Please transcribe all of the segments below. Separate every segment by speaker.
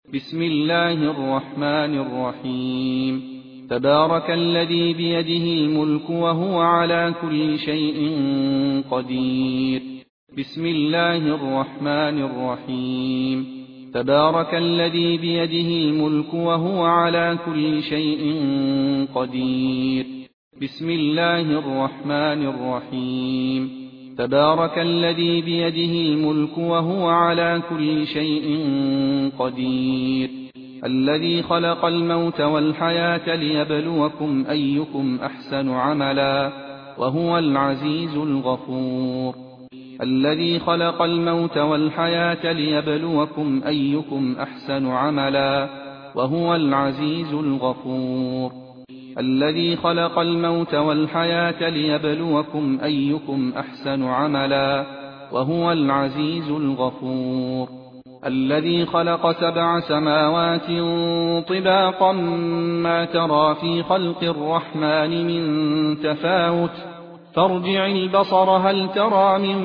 Speaker 1: بسم الله الرحمن الرحيم. تبارك الذي بيده الملك وهو على كل شيء قدير. بسم الله الرحمن الرحيم. تبارك الذي بيده الملك وهو على كل شيء قدير. بسم الله الرحمن الرحيم. تبارك الذي بيده الملك وهو على كل شيء قدير. الذي خلق الموت والحياة ليبلوكم أيكم أحسن عملا وهو العزيز الغفور. الذي خلق الموت والحياة ليبلوكم أيكم أحسن عملا وهو العزيز الغفور. الذي خلق الموت والحياة ليبلوكم أيكم أحسن عملا وهو العزيز الغفور. الذي خلق 7 سماوات طباقا ما ترى في خلق الرحمن من تفاوت فارجع البصر هل ترى من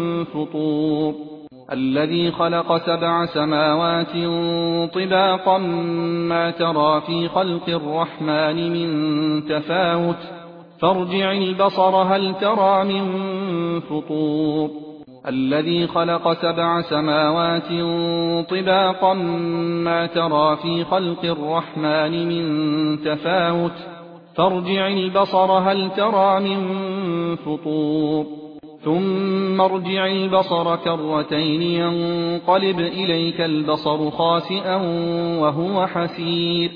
Speaker 1: فطور. الذي خلق 7 سماوات طباقا ما ترى في خلق الرحمن من تفاوت فارجع البصر هل ترى من فطور. الذي خلق 7 سماوات طباقا ما ترى في خلق الرحمن من تفاوت فارجع البصر هل ترى من فطور. ثم ارجع البصر كرتين ينقلب إليك البصر خاسئا وهو حسير.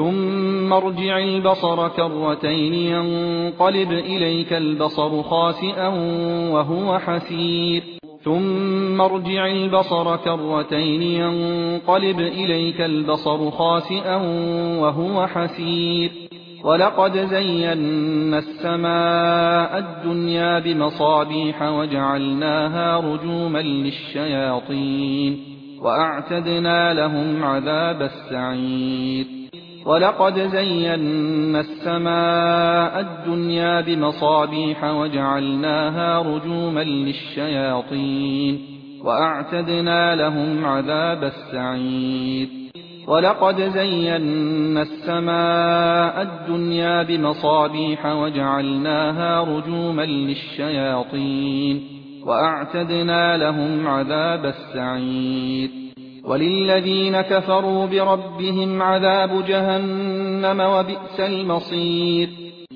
Speaker 1: ثم ارجع البصر كرتين ينقلب إليك البصر خاسئا وهو حسير. ثم ارجع البصر كرتين ينقلب إليك البصر خاسئا وهو حسير. ولقد زينا السماء الدنيا بمصابيح وجعلناها رجوما للشياطين وأعتدنا لهم عذاب السعير. ولقد زينا السماء الدنيا بمصابيح وجعلناها رجوما للشياطين وأعتدنا لهم عذاب السعير. ولقد زينا السماء الدنيا بمصابيح وجعلناها رجوما للشياطين وأعتدنا لهم عذاب السعير. وللذين كفروا بربهم عذاب جهنم وبئس المصير.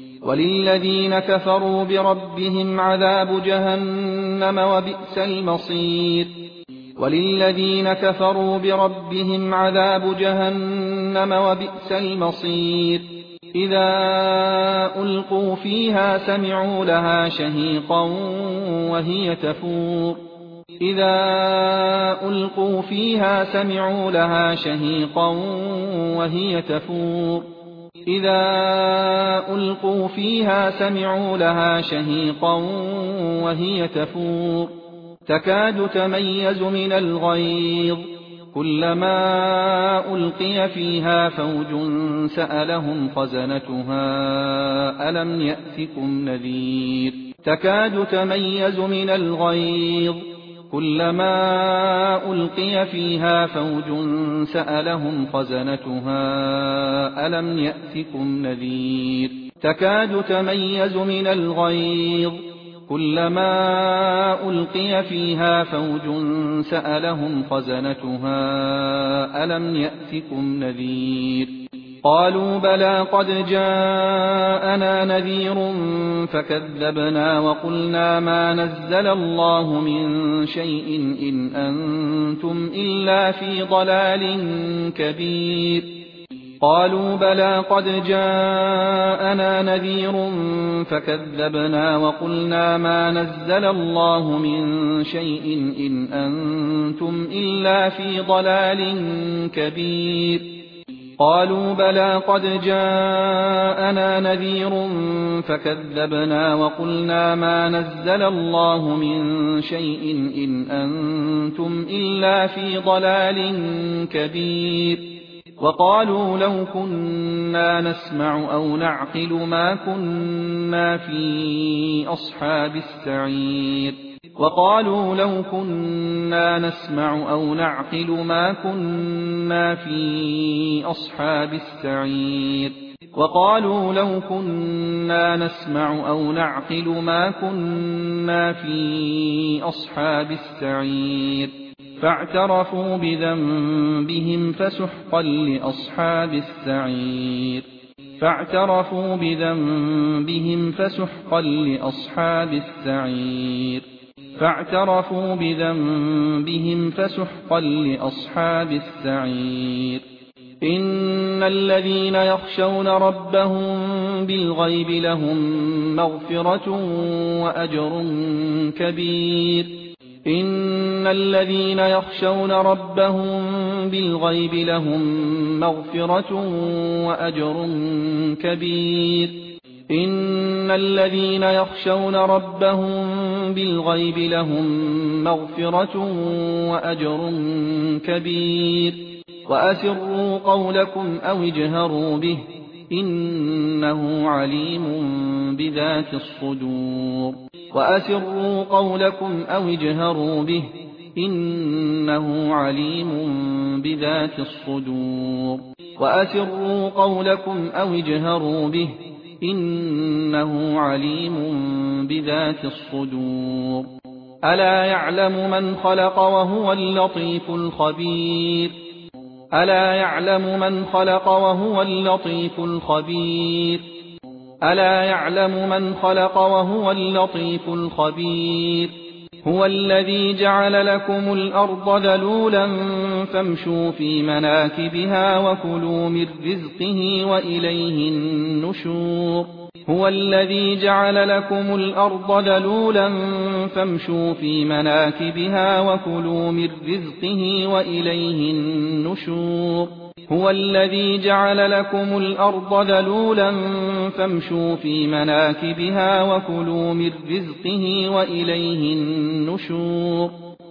Speaker 1: وللذين كفروا بربهم عذاب جهنم وبئس المصير. وللذين كفروا بربهم عذاب جهنم وبئس المصير. إذا ألقوا فيها سمعوا لها شهيقا وهي تفور. إذا ألقوا فيها سمعوا لها شهيقا وهي تفور. إذا ألقوا فيها سمعوا لها شهيقا وهي تفور. تكاد تميز من الغيظ كلما ألقي فيها فوج سألهم خزنتها ألم يأتكم نذير. تكاد تميز من الغيظ كلما ألقي فيها فوج سألهم خزنتها ألم يأتكم نذير. تكاد تميز من الغيظ كلما ألقي فيها فوج سألهم خزنتها ألم يأتكم نذير. قالوا بلى قد جاءنا نذير فكذبنا وقلنا ما نزل الله من شيء إن أنتم إلا في ضلال كبير. قالوا بلى قد جاءنا نذير فكذبنا وقلنا ما نزل الله من شيء إن أنتم إلا في ضلال كبير. قالوا بلى قد جاءنا نذير فكذبنا وقلنا ما نزل الله من شيء إن أنتم إلا في ضلال كبير. وقالوا لو كنا نسمع أو نعقل ما كنا في أصحاب السعير. وقالوا لو كنا نسمع أو نعقل ما كنا في أصحاب السعير وقالوا لو كنا نسمع أو نعقل ما كنا في أصحاب السعير فاعترفوا بذنبهم فسحقا لأصحاب السعير فاعترفوا بذنبهم فسحقا لأصحاب السعير فاعترفوا بذنبهم فسحقا لأصحاب السعير إن الذين يخشون ربهم بالغيب لهم مغفرة وأجر كبير إن الذين يخشون ربهم بالغيب لهم مغفرة وأجر كبير إن الذين يخشون ربهم بالغيب لهم مغفرة وأجر كبير وأسروا قولكم أو اجهروا به إنه عليم بذات الصدور وأسروا قولكم أو اجهروا به إنه عليم بذات الصدور وأسروا قولكم أو اجهروا به إنه عليم بذات الصدور ألا يعلم من خلق وهو اللطيف الخبير ألا يعلم من خلق وهو اللطيف الخبير ألا يعلم من خلق وهو اللطيف الخبير هو الذي جعل لكم الأرض ذلولا فامشوا في مناكبها وكلوا من رزقه وإليه النشور هو الذي جعل لكم الأرض ذلولا فامشوا في مناكبها وكلوا من رزقه وإليه النشور هو الذي جعل لكم الأرض ذلولا فامشوا في مناكبها وكلوا من رزقه وإليه النشور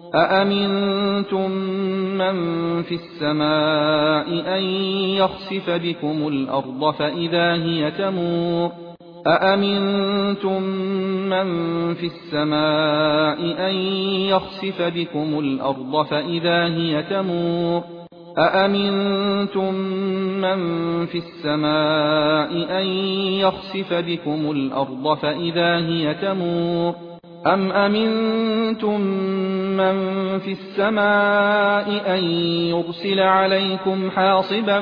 Speaker 1: أأمنتم من في السماء أن يخسف بكم الأرض فإذا هي تمور أأمنتم من في السماء أن يخسف بكم الأرض فإذا هي تمور أأمنتم من في السماء أن يخسف بكم الأرض فإذا هي تمور أم أمنتم من في السماء أن يرسل عليكم حاصبا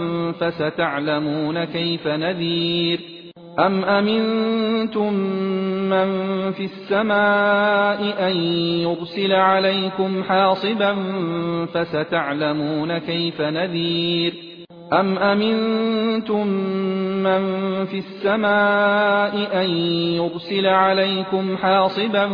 Speaker 1: فستعلمون كيف نذير أم أمنتم من في السماء أن يرسل عليكم حاصبا فستعلمون كيف نذير أم أمنتم من في السماء أن يرسل عليكم حاصبا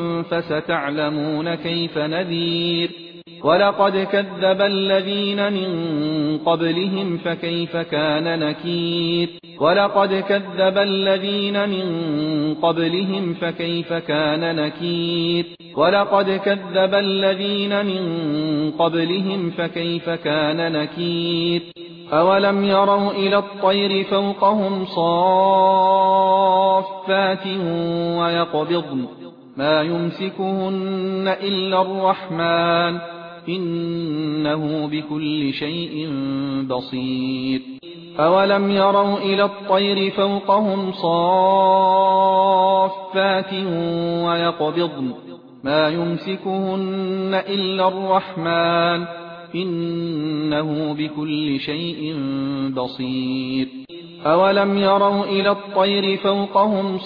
Speaker 1: فستعلمون كيف نذير ولقد كذب الذين من قبلهم فكيف كان نكير ولقد كذب الذين من قبلهم فكيف كان نكير ولقد كذب الذين من قبلهم فكيف كان نكير أولم يروا إلى الطير فوقهم صافات ويقبضن ما يمسكهن إلا الرحمن إنه بكل شيء بصير أولم يروا إلى الطير فوقهم صافات ويقبضن ما يمسكهن إلا الرحمن إنه بكل شيء بصير أولم يروا إلى الطير فوقهم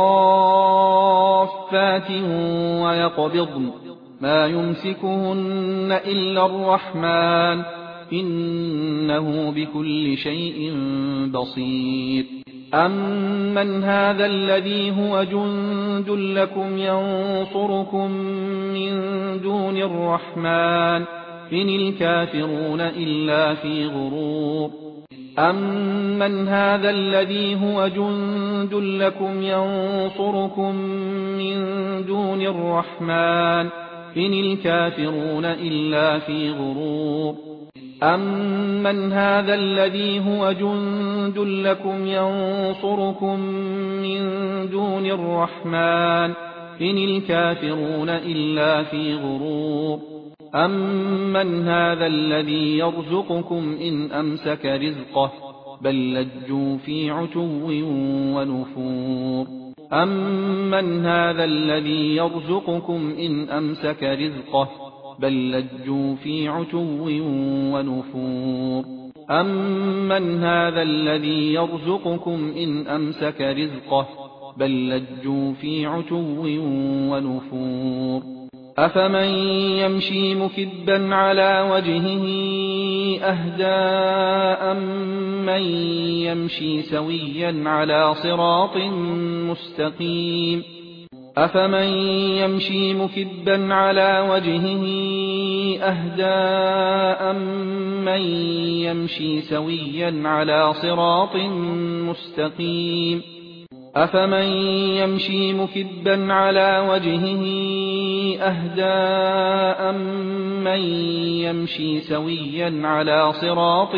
Speaker 1: صافات ويقبضن ما يمسكهن إلا الرحمن إنه بكل شيء بصير أمن هذا الذي هو جند لكم ينصركم من دون الرحمن إن الكافرون إلا في غرور أمن هذا الذي هو جند لكم ينصركم من دون الرحمن إن الكافرون إلا في غرور أمن هذا الذي هو جند لكم ينصركم من دون الرحمن إن الكافرون إلا في غرور أمن هذا الذي يرزقكم إن أمسك رزقه بل لجوا في عتو ونفور أمن هذا الذي يرزقكم إن أمسك رزقه بل لجوا في عتو ونفور أمن هذا الذي يرزقكم إن أمسك رزقه بل لجوا في عتو ونفور أفمن يمشي مكبا على وجهه أهدى أمن يمشي سويا على صراط مستقيم أفمن يمشي مكبا على وجهه أهدى أمن يمشي سويا على صراط مستقيم أفمن يمشي مكبا على وجهه أهدى أمن يمشي سويا على صراط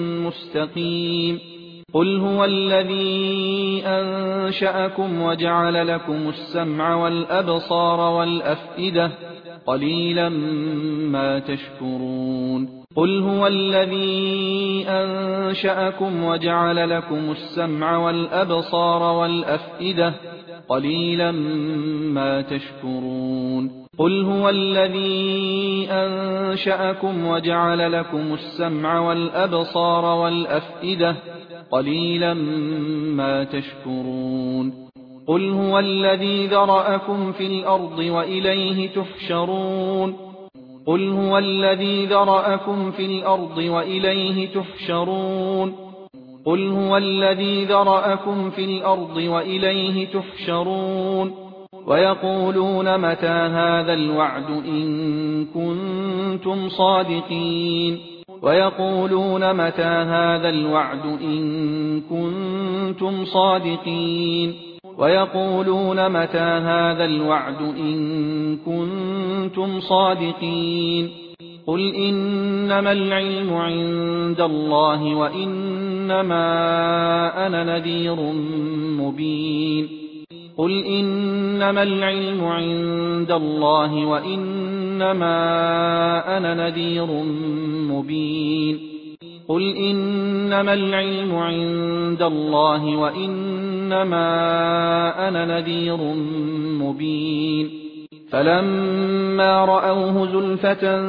Speaker 1: مستقيم قل هو الذي أنشأكم وجعل لكم السمع والأبصار والأفئدة قليلا ما تشكرون قل هو الذي أنشأكم وجعل لكم السمع والأبصار والأفئدة قليلا ما تشكرون قل هو الذي أنشأكم وجعل لكم السمع والأبصار والأفئدة قليلا ما تشكرون قل هو الذي ذرأكم في الأرض وإليه تحشرون قل هو الذي ذرأكم في الأرض وإليه تحشرون قل هو الذي ذرأكم في الأرض وإليه تحشرون ويقولون متى هذا الوعد إن كنتم صادقين ويقولون متى هذا الوعد إن كنتم صادقين ويقولون متى هذا الوعد إن كنتم صادقين قل إنما العلم عند الله وإنما أنا نذير مبين قل إنما العلم عند الله وإنما أنا نذير مبين قل إنما العلم عند الله وإنما أنا نذير مبين فلما رأوه زلفة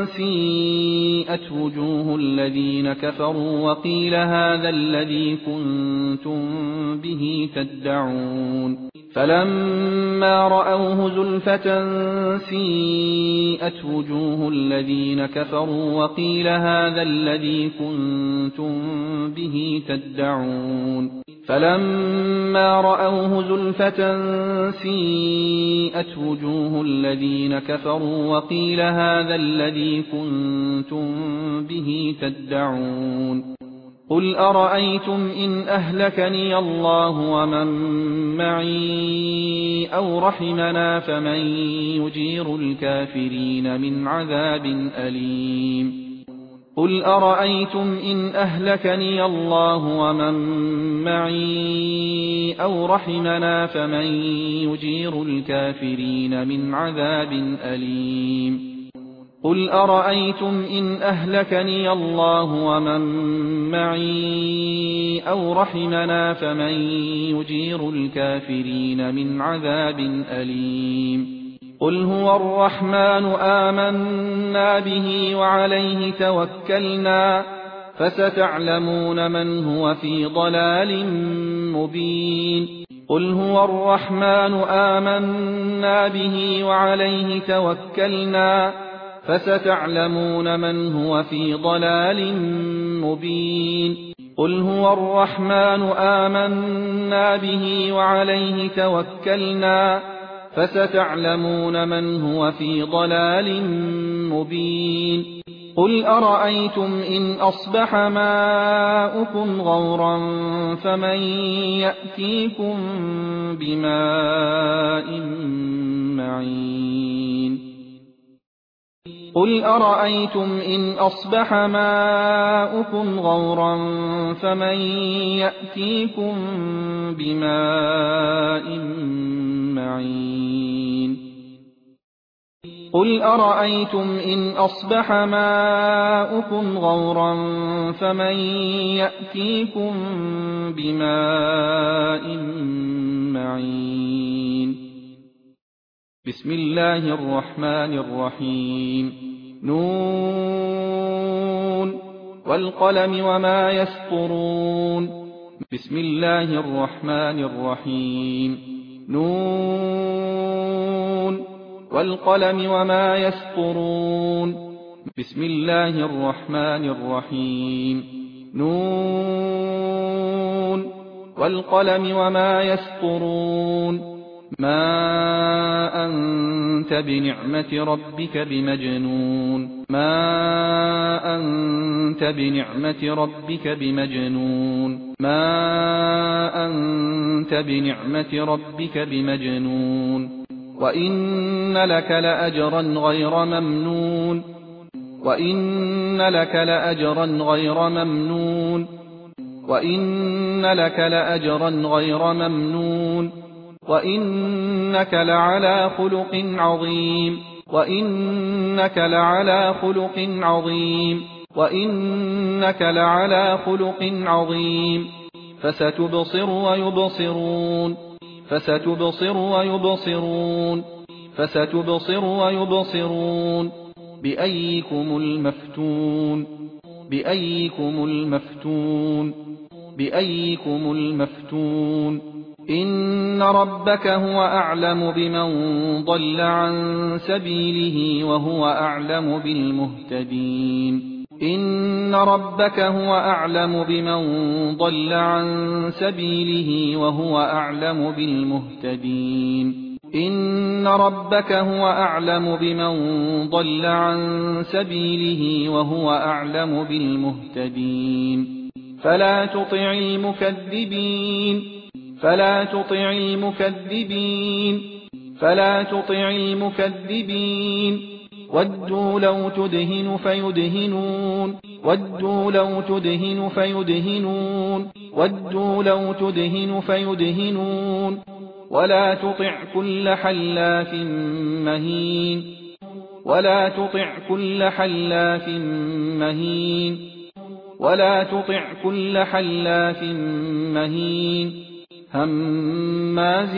Speaker 1: سيئت وجوه الذين كفروا وقيل هذا الذي كنتم به تدعون فلما رأوه زلفة سيئت وجوه الذين كفروا وقيل هذا الذي كنتم به تدعون فلما رأوه زلفة سيئت وجوه الذين كفروا وقيل هذا الذي كنتم به تدعون قل أرأيتم إن أهلكني الله ومن معي أو رحمنا فمن يجير الكافرين من عذاب أليم قل أرأيتم إن أهلكني الله ومن معي أو رحمنا فمن يجير الكافرين من عذاب أليم قل أرأيتم إن أهلكني الله ومن معي أو رحمنا فمن يجير الكافرين من عذاب أليم قل هو الرحمن آمنا به وعليه توكلنا فستعلمون من هو في ضلال مبين قل هو الرحمن آمنا به وعليه توكلنا فستعلمون من هو في ضلال مبين قل هو الرحمن آمنا به وعليه توكلنا فستعلمون من هو في ضلال مبين قل أرأيتم إن أصبح ماؤكم غورا فمن يأتيكم بماء معين قل أرأيتم إن أصبح ماؤكم غورا فمن يأتيكم بماء معين قل أرأيتم إن أصبح ماؤكم غورا فمن يأتيكم بماء معين بسم الله الرحمن الرحيم نون والقلم وما يسطرون بسم الله الرحمن الرحيم نون والقلم وما يسطرون بسم الله الرحمن الرحيم نون والقلم وما يسطرون ما أنت بنعمة ربك بمجنون ما أنت بنعمة ربك بمجنون ما أنت بنعمة ربك بمجنون وإن لك لأجرا غير ممنون وإن لك لأجرا غير ممنون وإن لك لأجرا غير ممنون وإنك لعلى خلق عظيم وإنك لعلى خلق عظيم وإنك لعلى خلق عظيم فستبصر ويبصرون فستبصر ويبصرون فستبصر ويبصرون بأيكم المفتون بأيكم المفتون بأيكم المفتون إن ربك هو أعلم بمن ضل عن سبيله وهو أعلم بالمهتدين إن ربك هو أعلم بمن ضل عن سبيله وهو أعلم بالمهتدين إن ربك هو أعلم بمن ضل عن سبيله وهو أعلم بالمهتدين فلا تطع المكذبين فلا تطع المكذبين فلا تطع المكذبين ودوا لو تدهن فيدهنون ودوا لو تدهن فيدهنون ودوا لو تدهن فيدهنون ولا تطع كل حلاف مهين ولا تطع كل حلاف مهين ولا تطع كل حلاف مهين هماز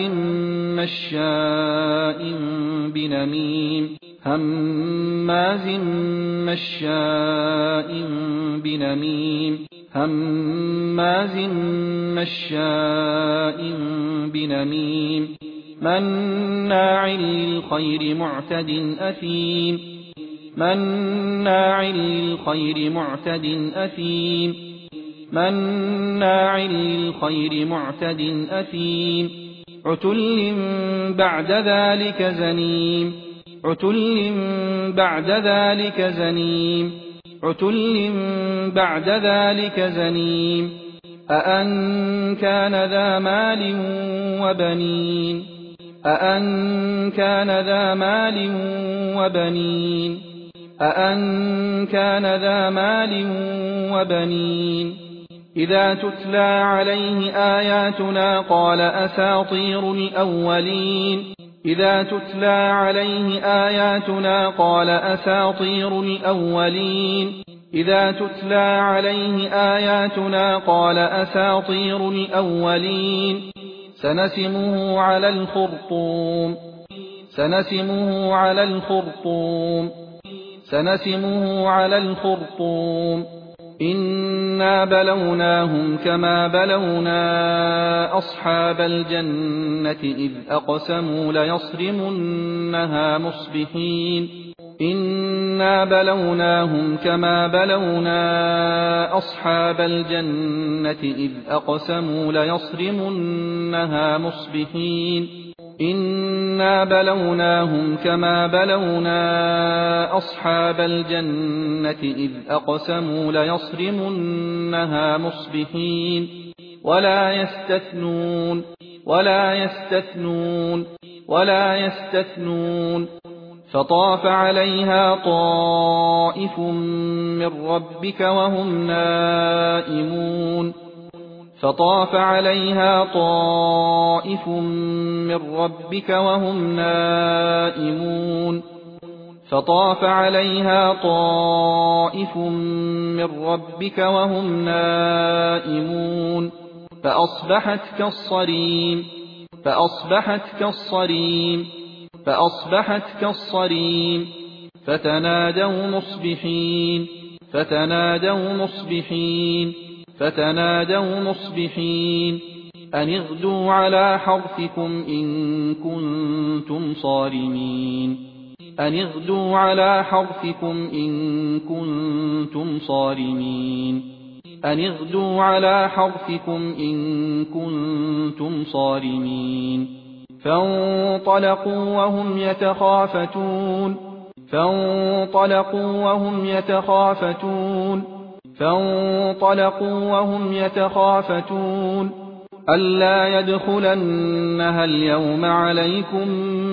Speaker 1: مشاء بنميم هماز مشاء بنميم هماز مشاء بنميم مناع للخير معتد أثيم مناع للخير معتد أثيم مناع للخير معتد أثيم عتل بعد ذلك زنيم عتل بعد ذلك زنيم عتل بعد ذلك زنيم أأن كان ذا مال وبنين أأن كان ذا مال وبنين أأن كان ذا مال وبنين إذا تتلى عليه آياتنا قال أساطير الأولين إذا تتلى عليه آياتنا قال أساطير الأولين إذا تتلى عليه آياتنا قال أساطير الأولين سنسمه على الخرطوم سنسمه على الخرطوم سنسمه على الخرطوم إنا بلوناهم كما بلونا أصحاب الجنة إذ أقسموا ليصرمنها مصبحين إنا بلوناهم كما بلونا أصحاب الجنة إذ أقسموا ليصرمنها مصبحين إنا بلوناهم كما بلونا أصحاب الجنة إذ أقسموا ليصرمنها مصبحين ولا يستثنون ولا يستثنون ولا يستثنون فطاف عليها طائف من ربك وهم نائمون فطاف عليها طائف من ربك وهم نائمون فطاف عليها طائف من ربك وهم نائمون فأصبحت كالصريم فتنادوا مصبحين أن اغدوا على حرثكم إن كنتم صارمين فانطلقوا وهم يتخافتون ألا يدخلنها اليوم عليكم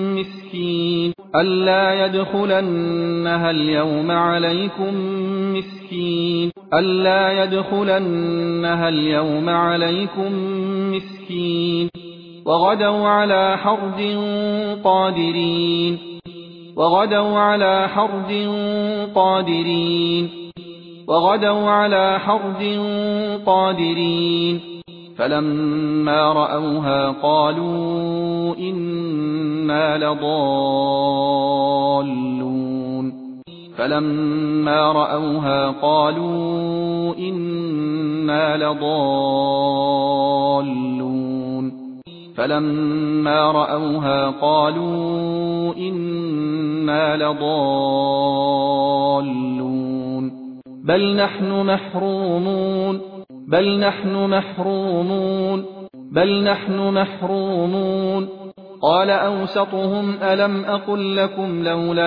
Speaker 1: مسكين وغدوا على حرد قادرين فلما رأوها قالوا إنا لضالون بل نحن محرومون قال أوسطهم ألم أقل لكم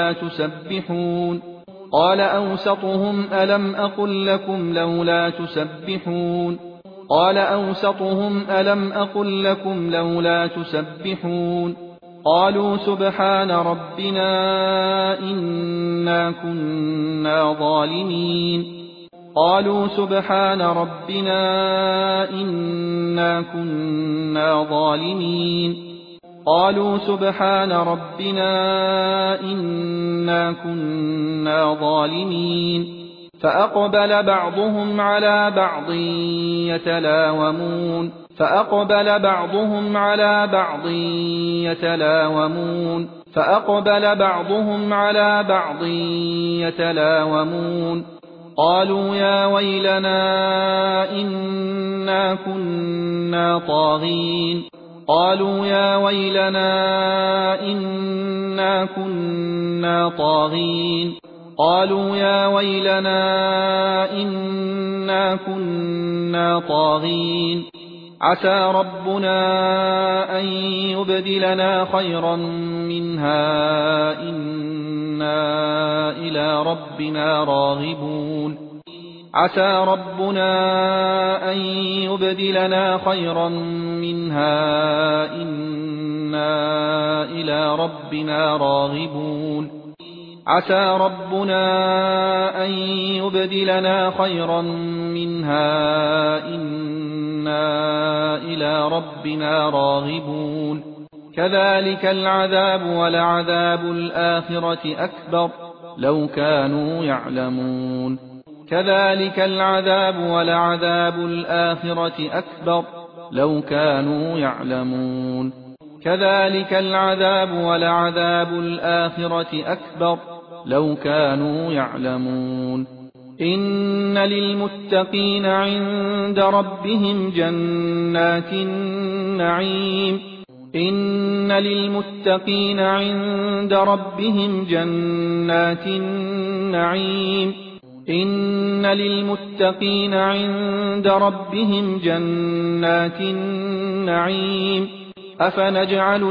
Speaker 1: لولا تسبحون قالوا سبحان ربنا إنا كنا ظالمين فأقبل بعضهم على بعض يتلاومون قالوا يا ويلنا إنا كنا طاغين عسى ربنا أن يبدلنا خيرا منها إنا إلى ربنا راغبون عسى ربنا أن يبدلنا خيرا منها إنا إلى ربنا راغبون كذلك العذاب ولعذاب الآخرة أكبر لو كانوا يعلمون إن للمتقين عند ربهم جنات النعيم أفنجعل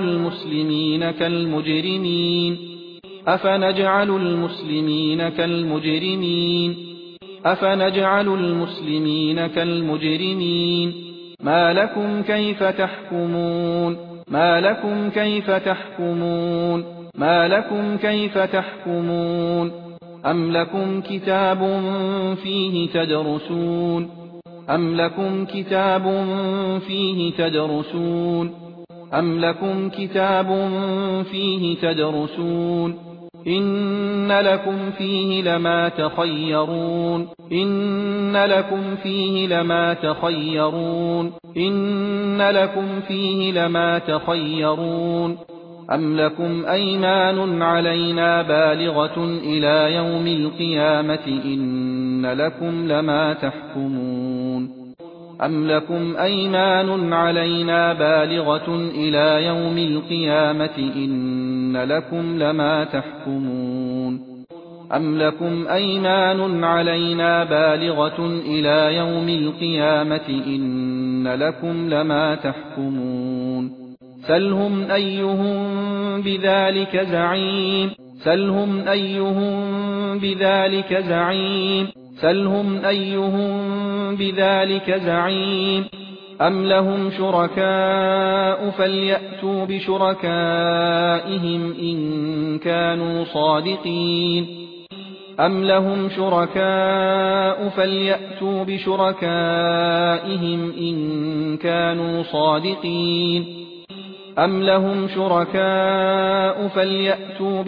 Speaker 1: المسلمين كالمجرمين ما لكم كيف تحكمون ما لكم كيف تحكمون أم لكم كتاب فيه تدرسون أم لكم كتاب فيه تدرسون أم لكم كتاب فيه تدرسون إن لكم فيه لما تخيرون إن لكم فيه لما تخيرون إن لكم فيه لما تخيرون أم لكم أيمان علينا بالغة إلى يوم القيامة إن لكم لما تحكمون أم لكم أيمان علينا بالغة إلى يوم القيامة إن لكم لما تحكمون أم لكم أيمان علينا بالغة إلى يوم القيامة إن لكم لما تحكمون سلهم أيهم بذلك زعيم سلهم أيهم بذلك زعيم سلهم أيهم بذلك زعيم أم لهم شركاء فليأتوا بشركائهم إن كانوا صادقين أم لهم شركاء فليأتوا بشركائهم إن كانوا صادقين أم لهم شركاء فليأتوا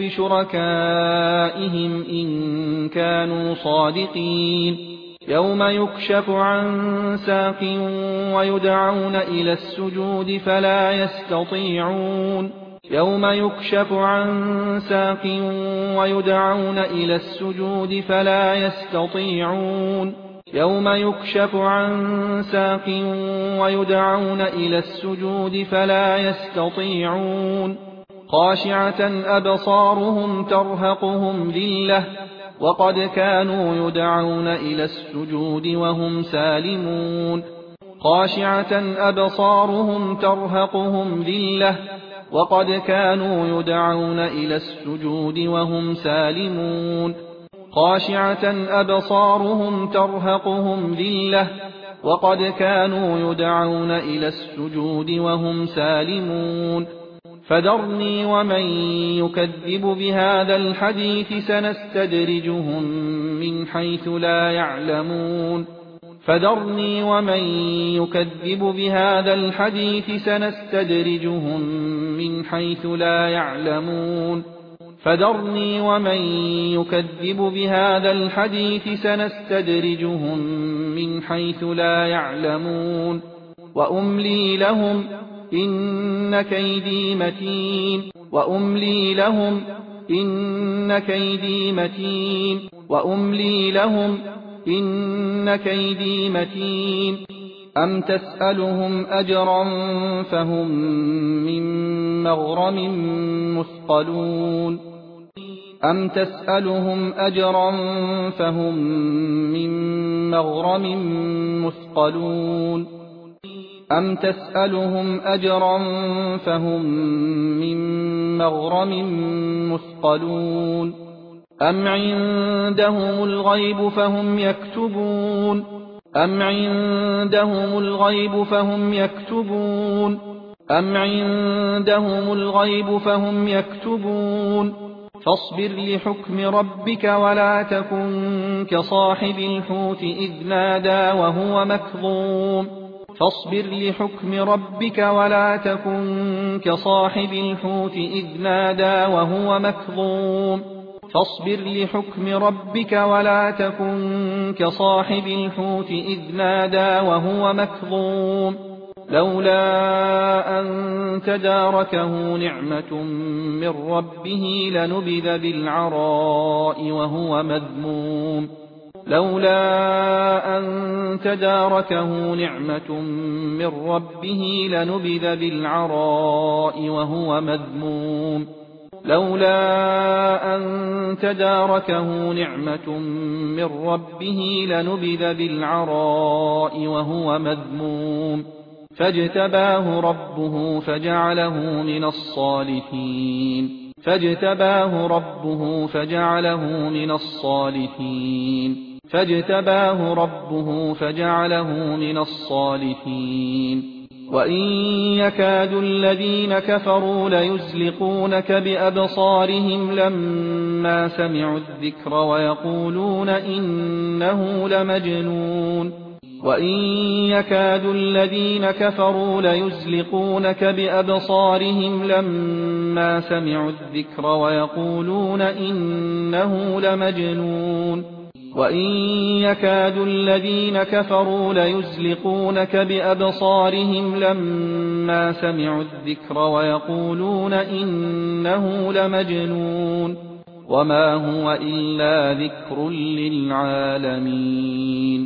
Speaker 1: بشركائهم إن كانوا صادقين يوم يكشف عن ساق ويدعون إلى السجود فلا يستطيعون يوم يكشف عن ساق ويدعون إلى السجود فلا يستطيعون يوم يكشف عن ساق ويدعون إلى السجود فلا يستطيعون خاشعة أبصارهم ترهقهم ذلة وقد كانوا يدعون إلى السجود وهم سالمون خاشعة أبصارهم ترهقهم ذلة وقد كانوا يدعون إلى السجود وهم سالمون خاشعة أبصارهم ترهقهم ذلة وقد كانوا يدعون إلى السجود وهم سالمون فذرني ومن يكذب بهذا الحديث سنستدرجهم من حيث لا يعلمون فذرني ومن يكذب بهذا الحديث سنستدرجهم من حيث لا يعلمون فذرني ومن يكذب بهذا الحديث سنستدرجهم من حيث لا يعلمون وأملي لهم إن كيدي متين وأملي لهم إن كيدي متين وأملي لهم إن كيدي متين أم تسألهم أجرا فهم من مغرم مثقلون أم تسألهم أجرا فهم من مغرم مثقلون أم تسألهم أجرا فهم من مغرم مثقلون أم عندهم الغيب فهم يكتبون أم عندهم الغيب فهم يكتبون أم عندهم الغيب فهم يكتبون فاصبر لحكم ربك ولا تكن كصاحب الحوت إذ نادى وهو مكظوم فاصبر لحكم ربك ولا تكن كصاحب الحوت إذ نادى وهو مكظوم فاصبر لحكم ربك ولا تكن كصاحب الحوت إذ نادى وهو مكظوم لولا أن تداركه نعمة من ربه لنبذ بالعراء وهو مذموم لولا أن تداركه نعمة من ربه لنبذ بالعراء وهو مذموم لولا أن تداركه نعمة من ربه لنبذ بالعراء وهو مذموم فاجتباه ربه فجعله من الصالحين فاجتباه ربه فجعله من الصالحين فاجتباه ربه فجعله من الصالحين وإن يكاد الذين كفروا ليزلقونك بأبصارهم لما سمعوا الذكر ويقولون إنه لمجنون وإن يكاد الذين كفروا ليزلقونك بأبصارهم لما سمعوا الذكر ويقولون إنه لمجنون وإن يكاد الذين كفروا ليزلقونك بأبصارهم لما سمعوا الذكر ويقولون إنه لمجنون وما هو إلا ذكر للعالمين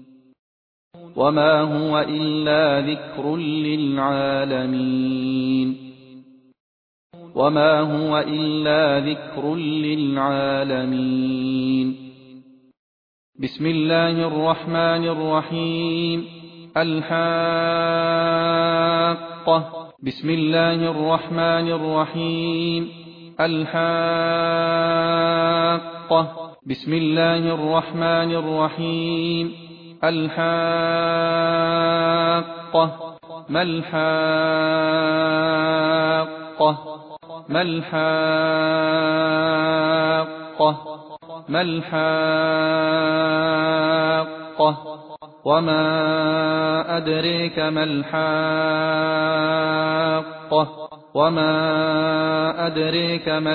Speaker 1: وما هو إلا ذكر للعالمين وما هو إلا ذكر للعالمين بسم الله الرحمن الرحيم الحاقة بسم الله الرحمن الرحيم الحاقة بسم الله الرحمن الرحيم الحاقة ما الحاقة ما الحاقة ما الحاقة وما أدريك ما الحاقة وما أدريك ما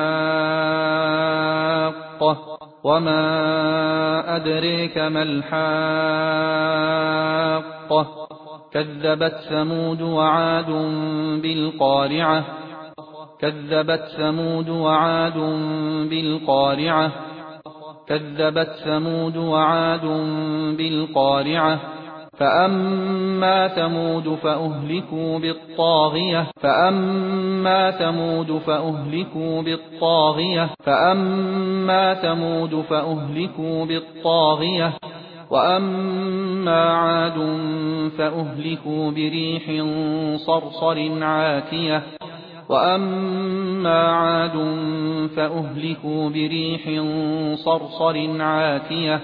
Speaker 1: الحاقة وما أدريك ما الحاقة كذبت ثمود وعاد بالقارعة كذبت ثمود وعاد بالقارعة كذبت ثمود وعاد بالقارعة فأما ثمود فأهلكوا بالطاغية فأما ثمود فأهلكوا بالطاغية فأما ثمود فأهلكوا بالطاغية وأما عاد فأهلكوا بريح صرصر عاتية وأما عاد فأهلكوا بريح صرصر عاتية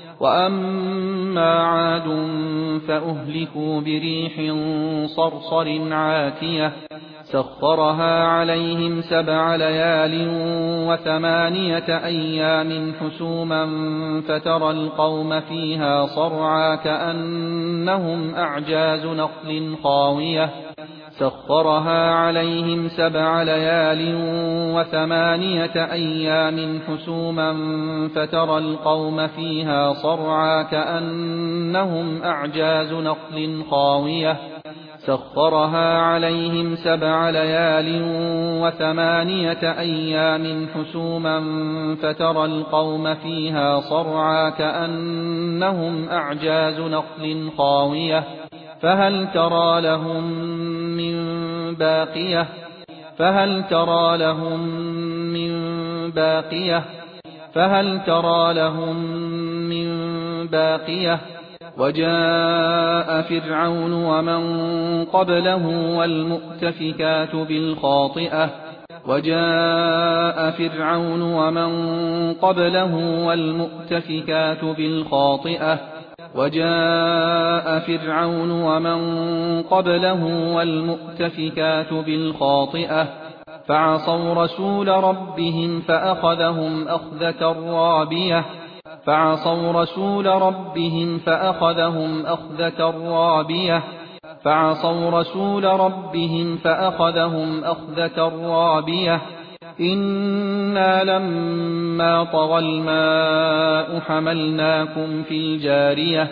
Speaker 1: وأما عاد فأهلكوا بريح صرصر عاتية سخرها عليهم 7 ليال و8 أيام حسوما فترى القوم فيها صرعى كأنهم أعجاز نخل خاوية سخرها عليهم 7 ليال و8 أيام حسوما فترى القوم فيها صرعى كأنهم أعجاز نخل خاوية سخرها عليهم 7 ليال و8 أيام حسوما فترى القوم فيها صرعى كأنهم أعجاز نخل خاوية فهل ترى لهم من باقية فهل ترى لهم من باقية فهل ترى لهم من باقية وجاء فرعون ومن قبله والمؤتفكات بالخاطئة وجاء فرعون ومن قبله والمؤتفكات بالخاطئة وجاء فرعون ومن قبله والمؤتفكات بالخاطئة فعصوا رسول ربهم فأخذهم أخذة رابية فعصوا رسول ربهم فأخذهم أخذة رابية فعصوا رسول ربهم فأخذهم أخذة رابية إنا لما طغى الماء حملناكم في الجارية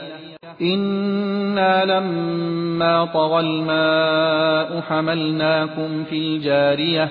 Speaker 1: إنا لما طغى الماء حملناكم في الجارية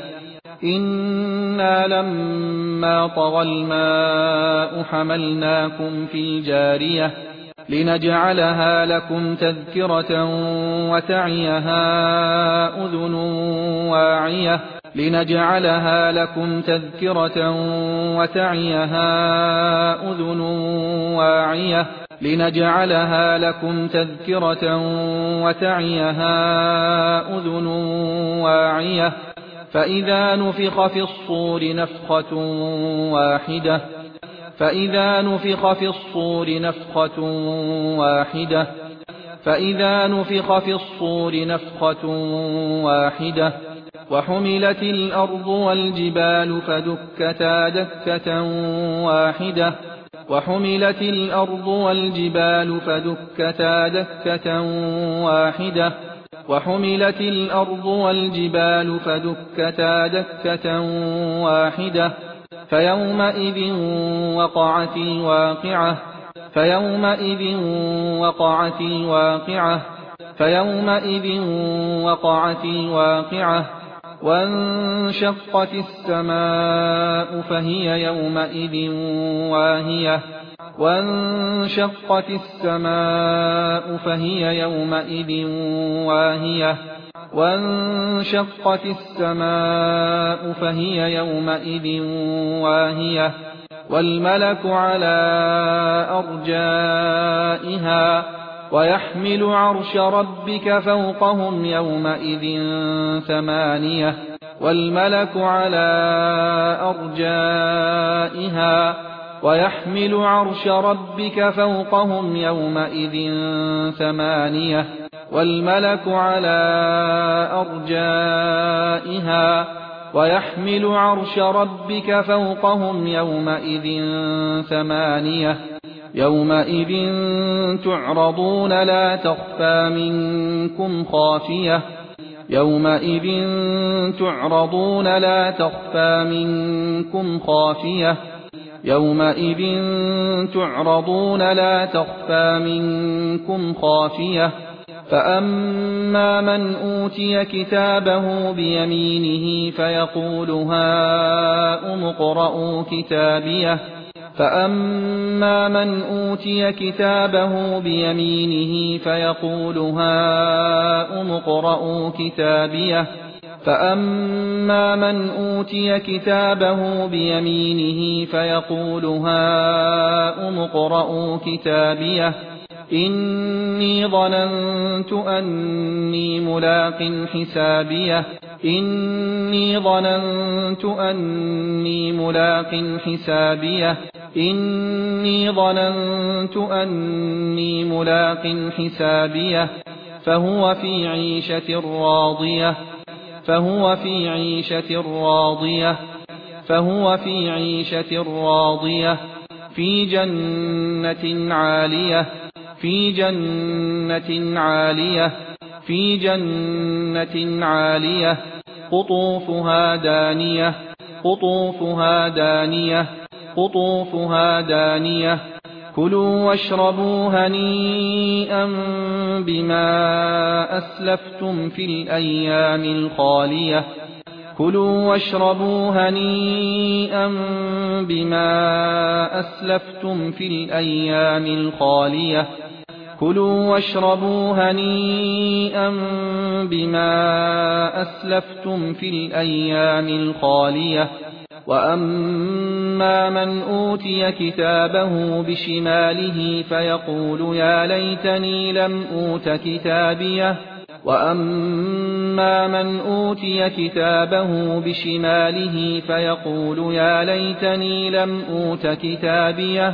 Speaker 1: إنا لما طغى الماء حملناكم في الجارية لنجعلها لكم تذكرة وتعيها أذن واعية لنجعلها لكم تذكرة وتعيها أذن واعية لنجعلها لكم تذكرة وتعيها أذن واعية فإذا نفخ في الصور نفخة واحدة فإذا نفخ في الصور نفخة واحدة فإذا نفخ في الصور نفخة واحدة وحملت الأرض والجبال فدكتا دكة واحدة وحملت الأرض والجبال فدكتا دكة واحدة وحملت الأرض والجبال فدكتا دكة واحدة فيومئذ وقعت الواقعة فيومئذ وقعت الواقعة فيومئذ وقعت الواقعة وانشقت السماء فهي يومئذ واهية وانشقت السماء فهي يومئذ واهية وانشقت السماء فهي يومئذ واهية والملك على أرجائها ويحمل عرش ربك فوقهم يومئذ ثمانية والملك على أرجائها ويحمل عرش ربك فوقهم يومئذ ثمانية والملك على أرجائها ويحمل عرش ربك فوقهم يومئذ ثمانية يومئذ تعرضون لا تخفى منكم خافية يومئذ تعرضون لا تخفى منكم خافية يومئذ تعرضون لا تخفى منكم خافية فأما من أوتي كتابه بيمينه فيقول هاؤم اقرءوا كتابيه فأما من أوتي كتابه بيمينه فيقول هاؤم اقرءوا كتابيه فأما من أوتي كتابه بيمينه فيقول هاؤم اقرءوا كتابيه إني ظننت أني ملاق حسابيه إني ظننت أني ملاق حسابيه إني ظننت أني ملاق حسابيه فهو في عيشة راضية فهو في عيشة راضية فهو في عيشة راضية في جنة عالية في جنة عالية في جنة عالية قطوفها دانية قطوفها دانية قطوفها دانية كلوا واشربوا هنيئا بما أسلفتم في الأيام الخالية كلوا واشربوا هنيئا بما أسلفتم في الأيام الخالية كلوا واشربوا هنيئا بما أسلفتم في الأيام الخالية وأما من أوتي كتابه بشماله فيقول يا ليتني لم أوت كتابيه وأما من أوتي كتابه بشماله فيقول يا ليتني لم أوت كتابيه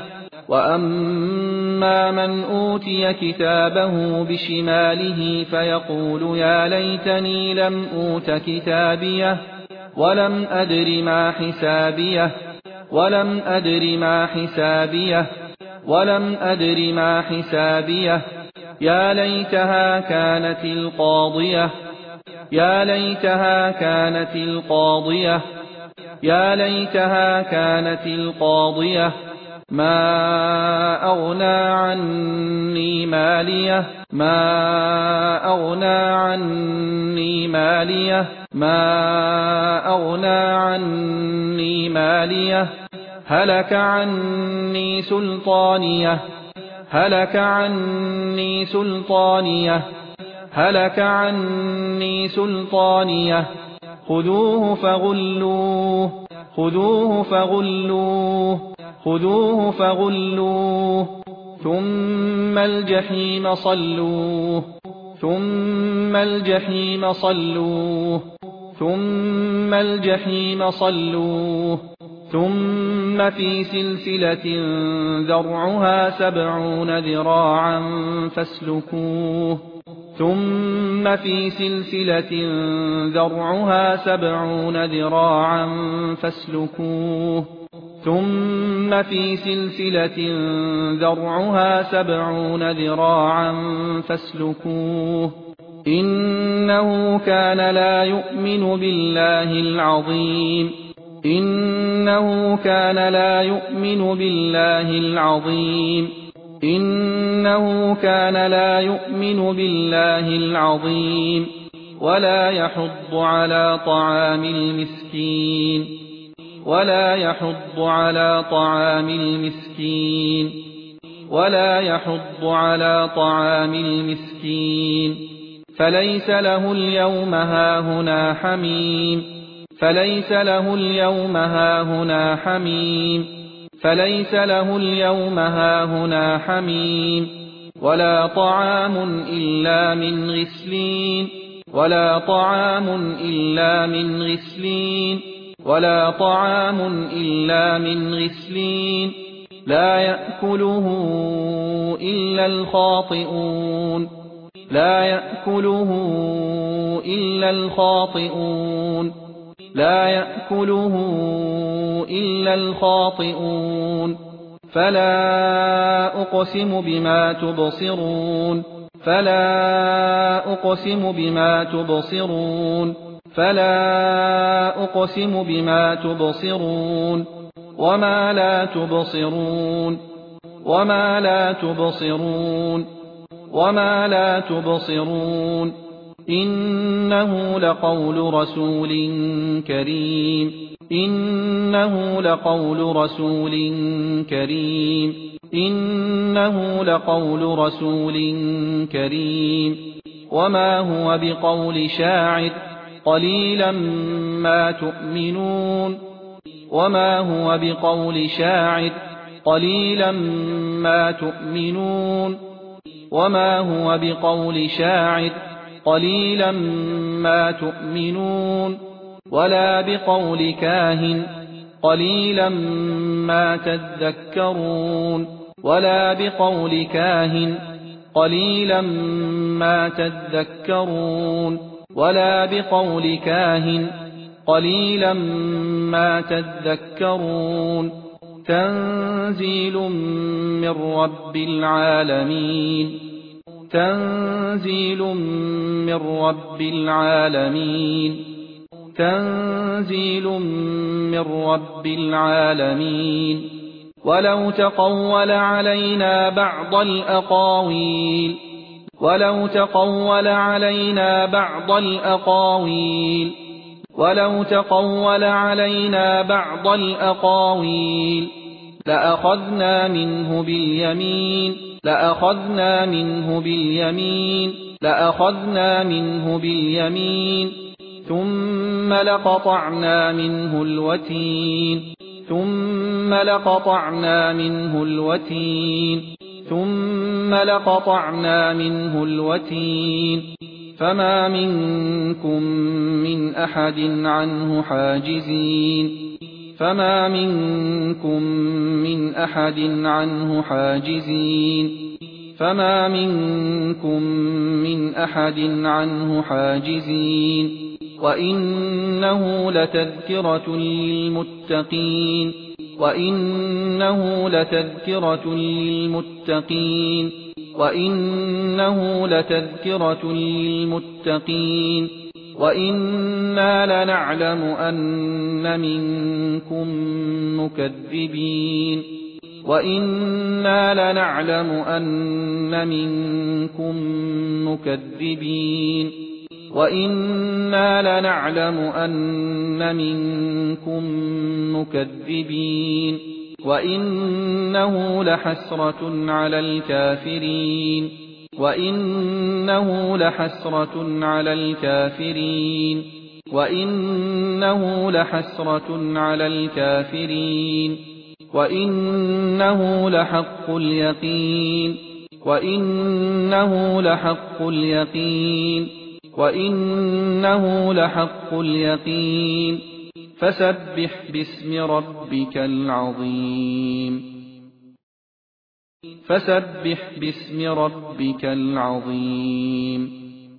Speaker 1: وأما من أوتي كتابه بشماله فيقول يا ليتني لم أوت كتابيه ولم أدر ما حسابيه ولم أدر ما حسابيه ولم أدر ما حسابيه يا ليتها كانت القاضية يا ليتها كانت القاضية يا ليتها كانت القاضية ما أغنى عني ماليه ما أغنى عني ماليه ما أغنى عني ماليه هلك عني سلطانيه هلك عني سلطانيه هلك عني سلطانيه خذوه فغلوه خذوه فغلوه خذوه فغلوه ثم الجحيم صلوه ثم الجحيم صلوه ثم الجحيم صلوه ثم في سلسلة ذرعها 70 ذراعا فاسلكوه ثم في سلسلة ذرعها 70 ذراعا فاسلكوه ثم في سلسلة ذرعها 70 ذراعا فاسلكوه إنه كان لا يؤمن بالله العظيم إنه كان لا يؤمن بالله العظيم إنه كان لا يؤمن بالله العظيم ولا يحض على طعام المسكين ولا يحض على طعام المسكين ولا يحض على طعام المسكين فليس له اليوم هاهنا حميم فليس له اليوم هاهنا حميم فليس له اليوم هاهنا حميم ولا طعام إلا من غسلين ولا طعام إلا من غسلين ولا طعام إلا من غسلين لا يأكله إلا الخاطئون لا يأكله إلا الخاطئون لا يأكله إلا الخاطئون فلا أقسم بما تبصرون فلا أقسم بما تبصرون فلا أقسم بما تبصرون وما لا تبصرون وما لا تبصرون وما لا تبصرون إنه لقول رسول كريم إنه لقول رسول كريم إنه لقول رسول كريم وما هو بقول شاعر قليلا ما تؤمنون وما هو بقول شاعر قليلا ما تؤمنون وما هو بقول شاعر قليلا ما تؤمنون ولا بقول كاهن قليلا ما تذكرون ولا بقول كاهن قليلا ما تذكرون ولا بقول كاهن قليلا ما تذكرون تنزيل من رب العالمين تنزيل من رب العالمين تنزيل من رب العالمين ولو تقول علينا بعض الأقاويل ولو تقول علينا بعض الأقاويل ولو تقول علينا بعض الأقاويل لأخذنا منه باليمين لأخذنا منه باليمين لأخذنا منه باليمين ثم لقطعنا منه الوتين ثم لقطعنا منه الوتين ثم لقطعنا منه الوتين فما منكم من أحد عنه حاجزين فما منكم من أحد عنه حاجزين فما منكم من أحد عنه حاجزين وإنه لتذكرة للمتقين وإنه لتذكرة للمتقين وإنه لتذكرة للمتقين وإنا لنعلم أن منكم مكذبين وإنا لنعلم أن منكم مكذبين وإنا لنعلم أن منكم مكذبين وإنه لحسرة على الكافرين وإنه لحسرة على الكافرين وإنه لحسرة على الكافرين وإنه لحق اليقين وإنه لحق اليقين وإنه لحق اليقين فسبح باسم ربك العظيم فسبح باسم ربك العظيم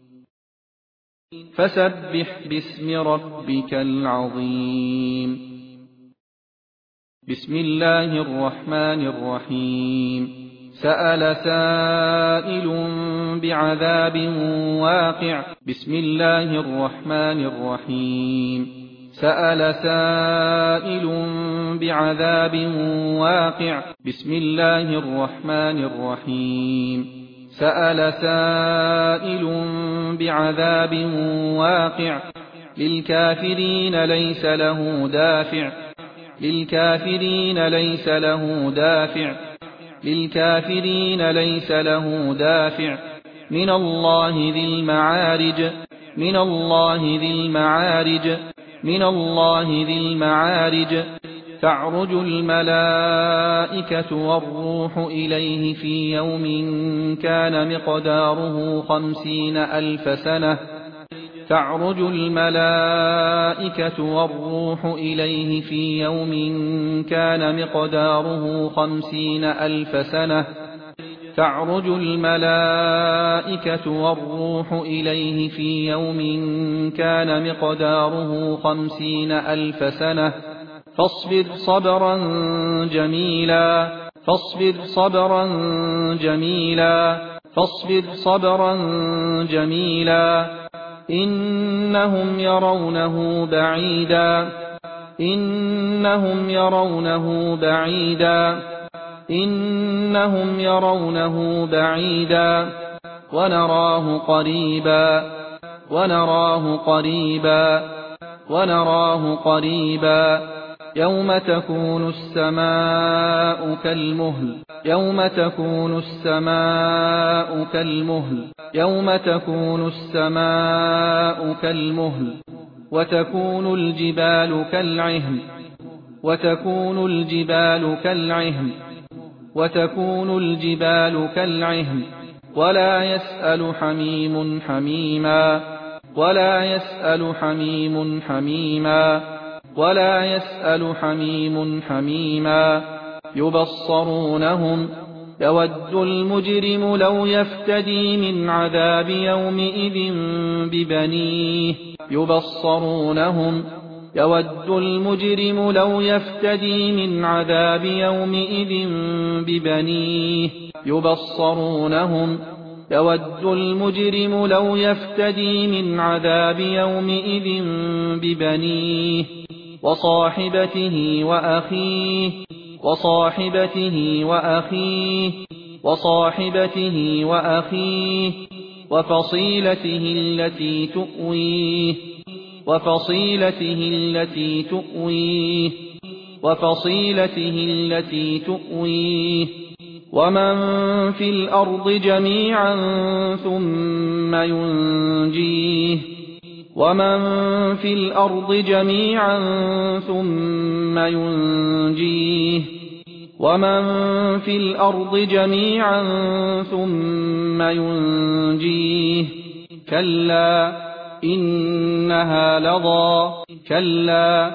Speaker 1: فسبح باسم ربك العظيم بسم الله الرحمن الرحيم سأل سائل بعذاب واقع بسم الله الرحمن الرحيم سأل سائل بعذاب واقع بسم الله الرحمن الرحيم سأل سائل بعذاب واقع للكافرين ليس له دافع للكافرين ليس له دافع للكافرين ليس له دافع من الله ذي المعارج من الله ذي المعارج من الله ذي المعارج تعرج الملائكة والروح إليه في يوم كان مقداره 50,000 سنة تعرج الملائكة والروح إليه في يوم كان مقداره 50,000 سنة تعرج الملائكة والروح إليه في يوم كان مقداره 50,000 سنة فاصبر صبرا جميلا فاصبر صبرا جميلا فاصبر صبرا جميلا إنهم يرونه بعيدا إنهم يرونه بعيدا إنهم يرونه بعيدا ونراه قريبا ونراه قريبا ونراه قريبا يوم تكون السماء كالمهل يوم تكون السماء كالمهل يوم تكون السماء كالمهل وتكون الجبال كالعهن وتكون الجبال كالعهن وتكون الجبال كالعهن ولا يسأل حميم حميما ولا يسأل حميم حميما ولا يسأل حميم حميما يبصرونهم يود المجرم لو يفتدي من عذاب يومئذ ببنيه يبصرونهم يود المجرم لو يفتدي من عذاب يومئذ ببنيه يبصرونهم يود المجرم لو يفتدي من عذاب يومئذ ببنيه وصاحبته وأخيه وصاحبته وأخيه وصاحبته وأخيه وفصيلته التي تؤويه وفصيلته التي تؤويه وفصيلته التي تؤويه ومن في الأرض جميعا ثم ينجيه ومن في الأرض جميعا ثم ينجيه ومن في الأرض جميعا ثم ينجيه كلا إنها لظى كلا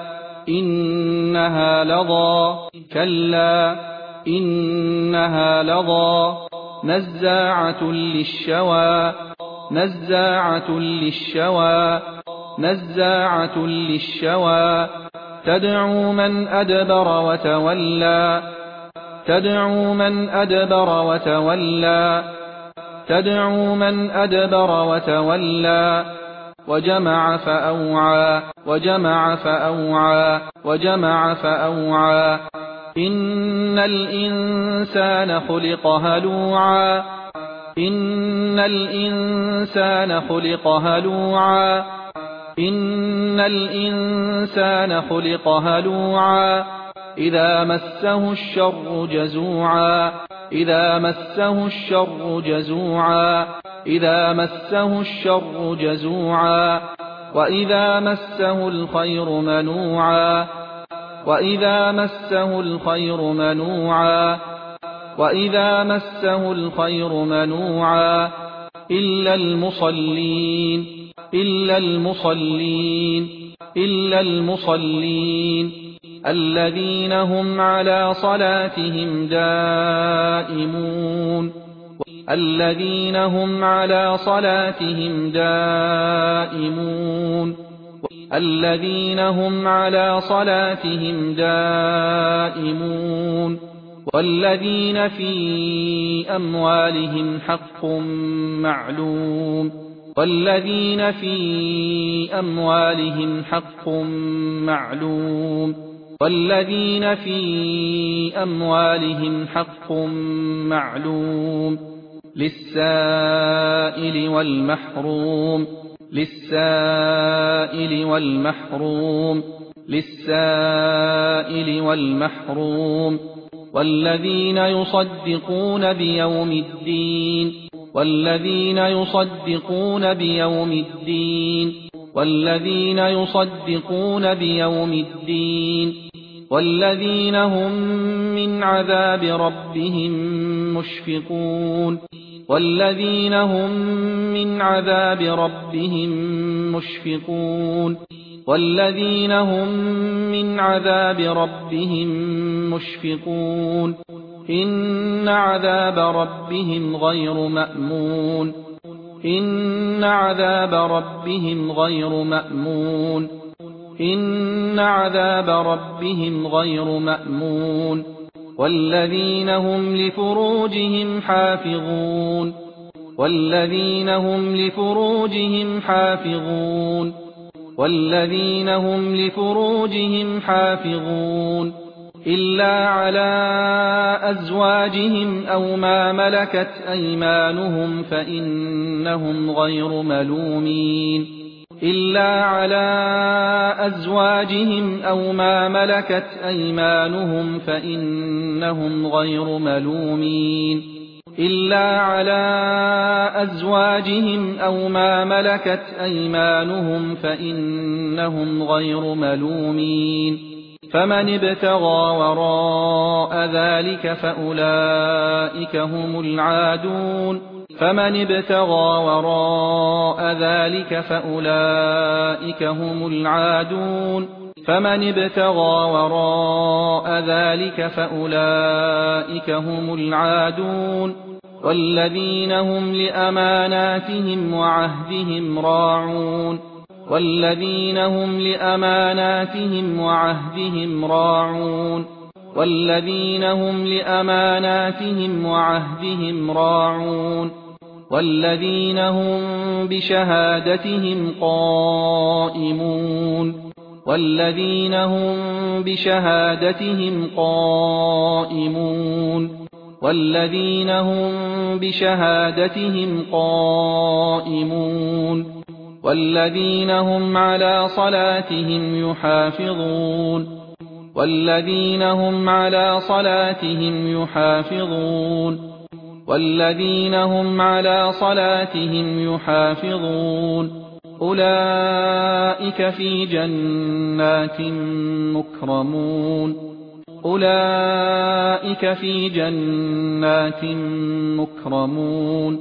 Speaker 1: إنها لظى كلا إنها لظى نزاعة للشوى نزاعة للشوى نزاعة للشوى تدعو من أدبر وتولى تدعو من أدبر وتولى تدعو من أدبر وتولى وجمع فأوعى وجمع فأوعى وجمع فأوعى إن الإنسان خلق هلوعا إن الإنسان خلق هلوعا إن الإنسان خلق هلوعا إذا مسه الشر جزوعا إذا مسه الشر جزوعا إذا مسه الشر جزوعا وإذا مسه الخير منوعا وإذا مسه الخير منوعا وإذا مسه الخير منوعا إلا المصلين إلا المصلين إلا المصلين الذين هم على صلاتهم دائمون الذين هم على صلاتهم دائمون الذين هم على صلاتهم دائمون والذين في أموالهم حق معلوم والذين في أموالهم حق معلوم والذين في أموالهم حق معلوم للسائل والمحروم للسائل والمحروم للسائل والمحروم والذين يصدقون بيوم الدين والذين يصدقون بيوم الدين والذين يصدقون بيوم الدين والذين هم من عذاب ربهم مشفقون والذين هم من عذاب ربهم مشفقون والذين هم من عذاب ربهم مشفقون إن عذاب ربهم غير مأمون إن عذاب ربهم غير مأمون إن عذاب ربهم غير مأمون والذين هم لفروجهم حافظون والذين هم لفروجهم حافظون والذين هم لفروجهم حافظون إلا على أزواجهم أو ما ملكت أيمانهم فإنهم غير ملومين إلا على أزواجهم أو ما ملكت أيمانهم فإنهم غير ملومين إلا على أزواجهم أو ما ملكت أيمانهم فإنهم غير ملومين فمن ابتغى وراء ذلك فأولئك هم العادون فمن ابتغى وراء ذلك فأولئك هم العادون فمن ابتغى وراء ذلك فأولئك هم العادون والذين هم لأماناتهم وعهدهم راعون والذين هم لأماناتهم وعهدهم راعون والذين هم لأماناتهم وعهدهم راعون والذين هم بشهادتهم قائمون والذين هم بشهادتهم قائمون والذين هم بشهادتهم قائمون والذين هم على صلاتهم يحافظون والذين هم على صلاتهم يحافظون والذين هم على صلاتهم يحافظون أولئك في جنات مكرمون أولئك في جنات مكرمون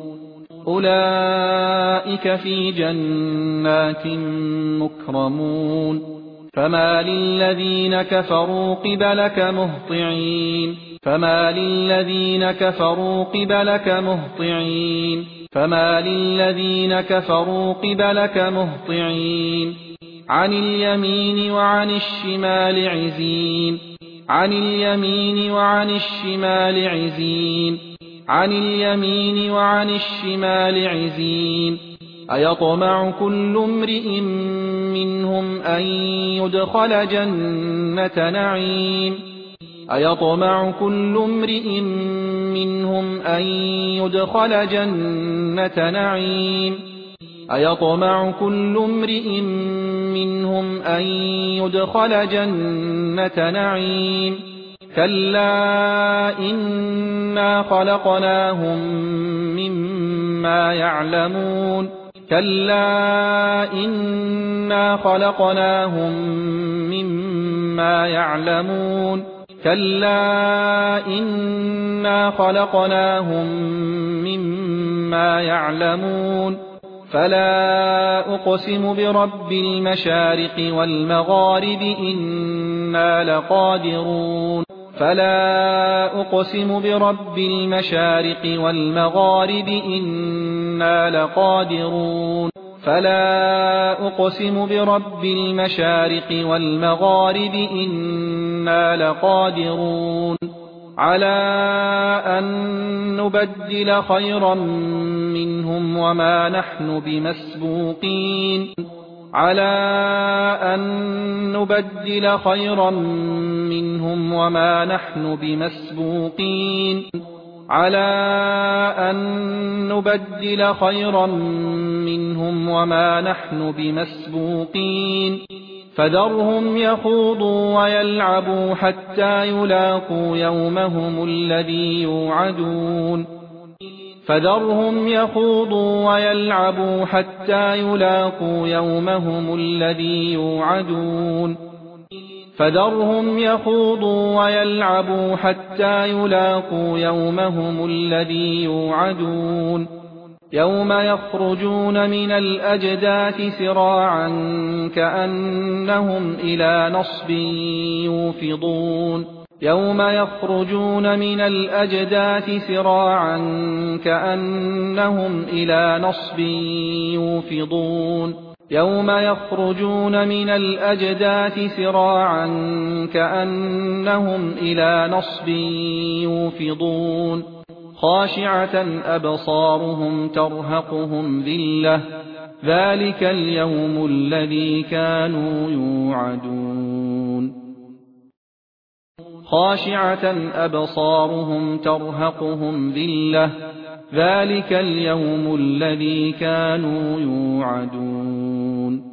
Speaker 1: أولئك في جنات مكرمون فما للذين كفروا قبلك مهطعين فما للذين كفروا قبلك مهطعين فما للذين كفروا قبلك مهطعين عن اليمين وعن الشمال عزين عن اليمين وعن الشمال عزين عن اليمين وعن الشمال عزين أيطمع كل امرئ منهم أن يدخل جنة نعيم أيطمع كل امرئ منهم أن يدخل جنة نعيم أيطمع كل امرئ منهم أن يدخل جنة نعيم كلا إنا خلقناهم مما يعلمون كلا إنا خلقناهم مما يعلمون كلا إنا خلقناهم مما مما يعلمون فلا أقسم برب المشارق والمغارب إنا لقادرون فلا أقسم برب المشارق والمغارب إنا لقادرون فلا أقسم برب المشارق والمغارب إنا لقادرون على أن نبدل خيرا منهم وما نحن بمسبوقين على أن نبدل خيرا منهم وما نحن بمسبوقين على أن نبدل خيرا منهم وما نحن بمسبوقين فذرهم يخوضوا ويلعبوا حتى يلاقوا يومهم الذي يوعدون فذرهم يخوضوا ويلعبوا حتى يلاقوا يومهم الذي يوعدون فذرهم يخوضوا ويلعبوا حتى يلاقوا يومهم الذي يوعدون يوم يخرجون من الأجداث سراعا كأنهم إلى نصب يوفضون يوم يخرجون من الأجداث سراعا كأنهم إلى نصب يوفضون يوم يخرجون من الأجداث سراعا كأنهم إلى نصب يوفضون خاشعة أبصارهم ترهقهم ذلة ذلك اليوم الذي كانوا يوعدون خاشعة أبصارهم ترهقهم ذلة ذلك اليوم الذي كانوا يوعدون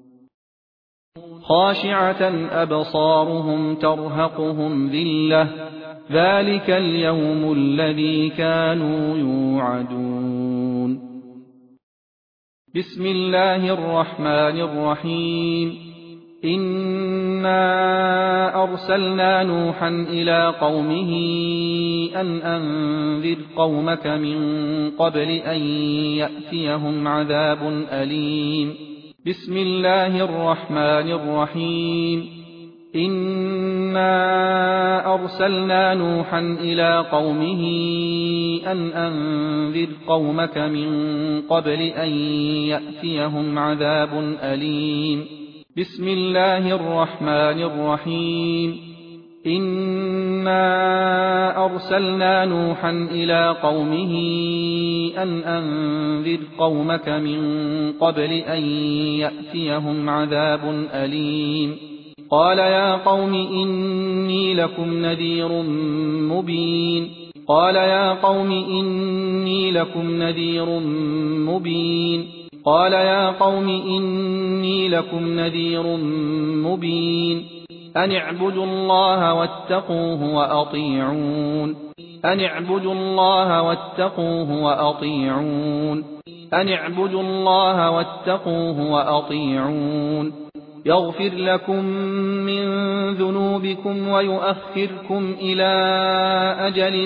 Speaker 1: خاشعة أبصارهم ترهقهم ذلة ذلك اليوم الذي كانوا يوعدون بسم الله الرحمن الرحيم إنا أرسلنا نوحا إلى قومه أن أنذر قومك من قبل أن يأتيهم عذاب أليم بسم الله الرحمن الرحيم إنا أرسلنا نوحا إلى قومه أن أنذر قومك من قبل أن يأتيهم عذاب أليم بسم الله الرحمن الرحيم إنا أرسلنا نوحا إلى قومه أن أنذر قومك من قبل أن يأتيهم عذاب أليم قال يا قوم إني لكم نذير مبين قال يا قوم إني لكم نذير مبين قال يا قوم إني لكم نذير مبين أن اعبدوا الله واتقوه وأطيعون أن اعبدوا الله واتقوه وأطيعون أن اعبدوا الله واتقوه وأطيعون يغفر لكم من ذنوبكم ويؤخركم إلى أجل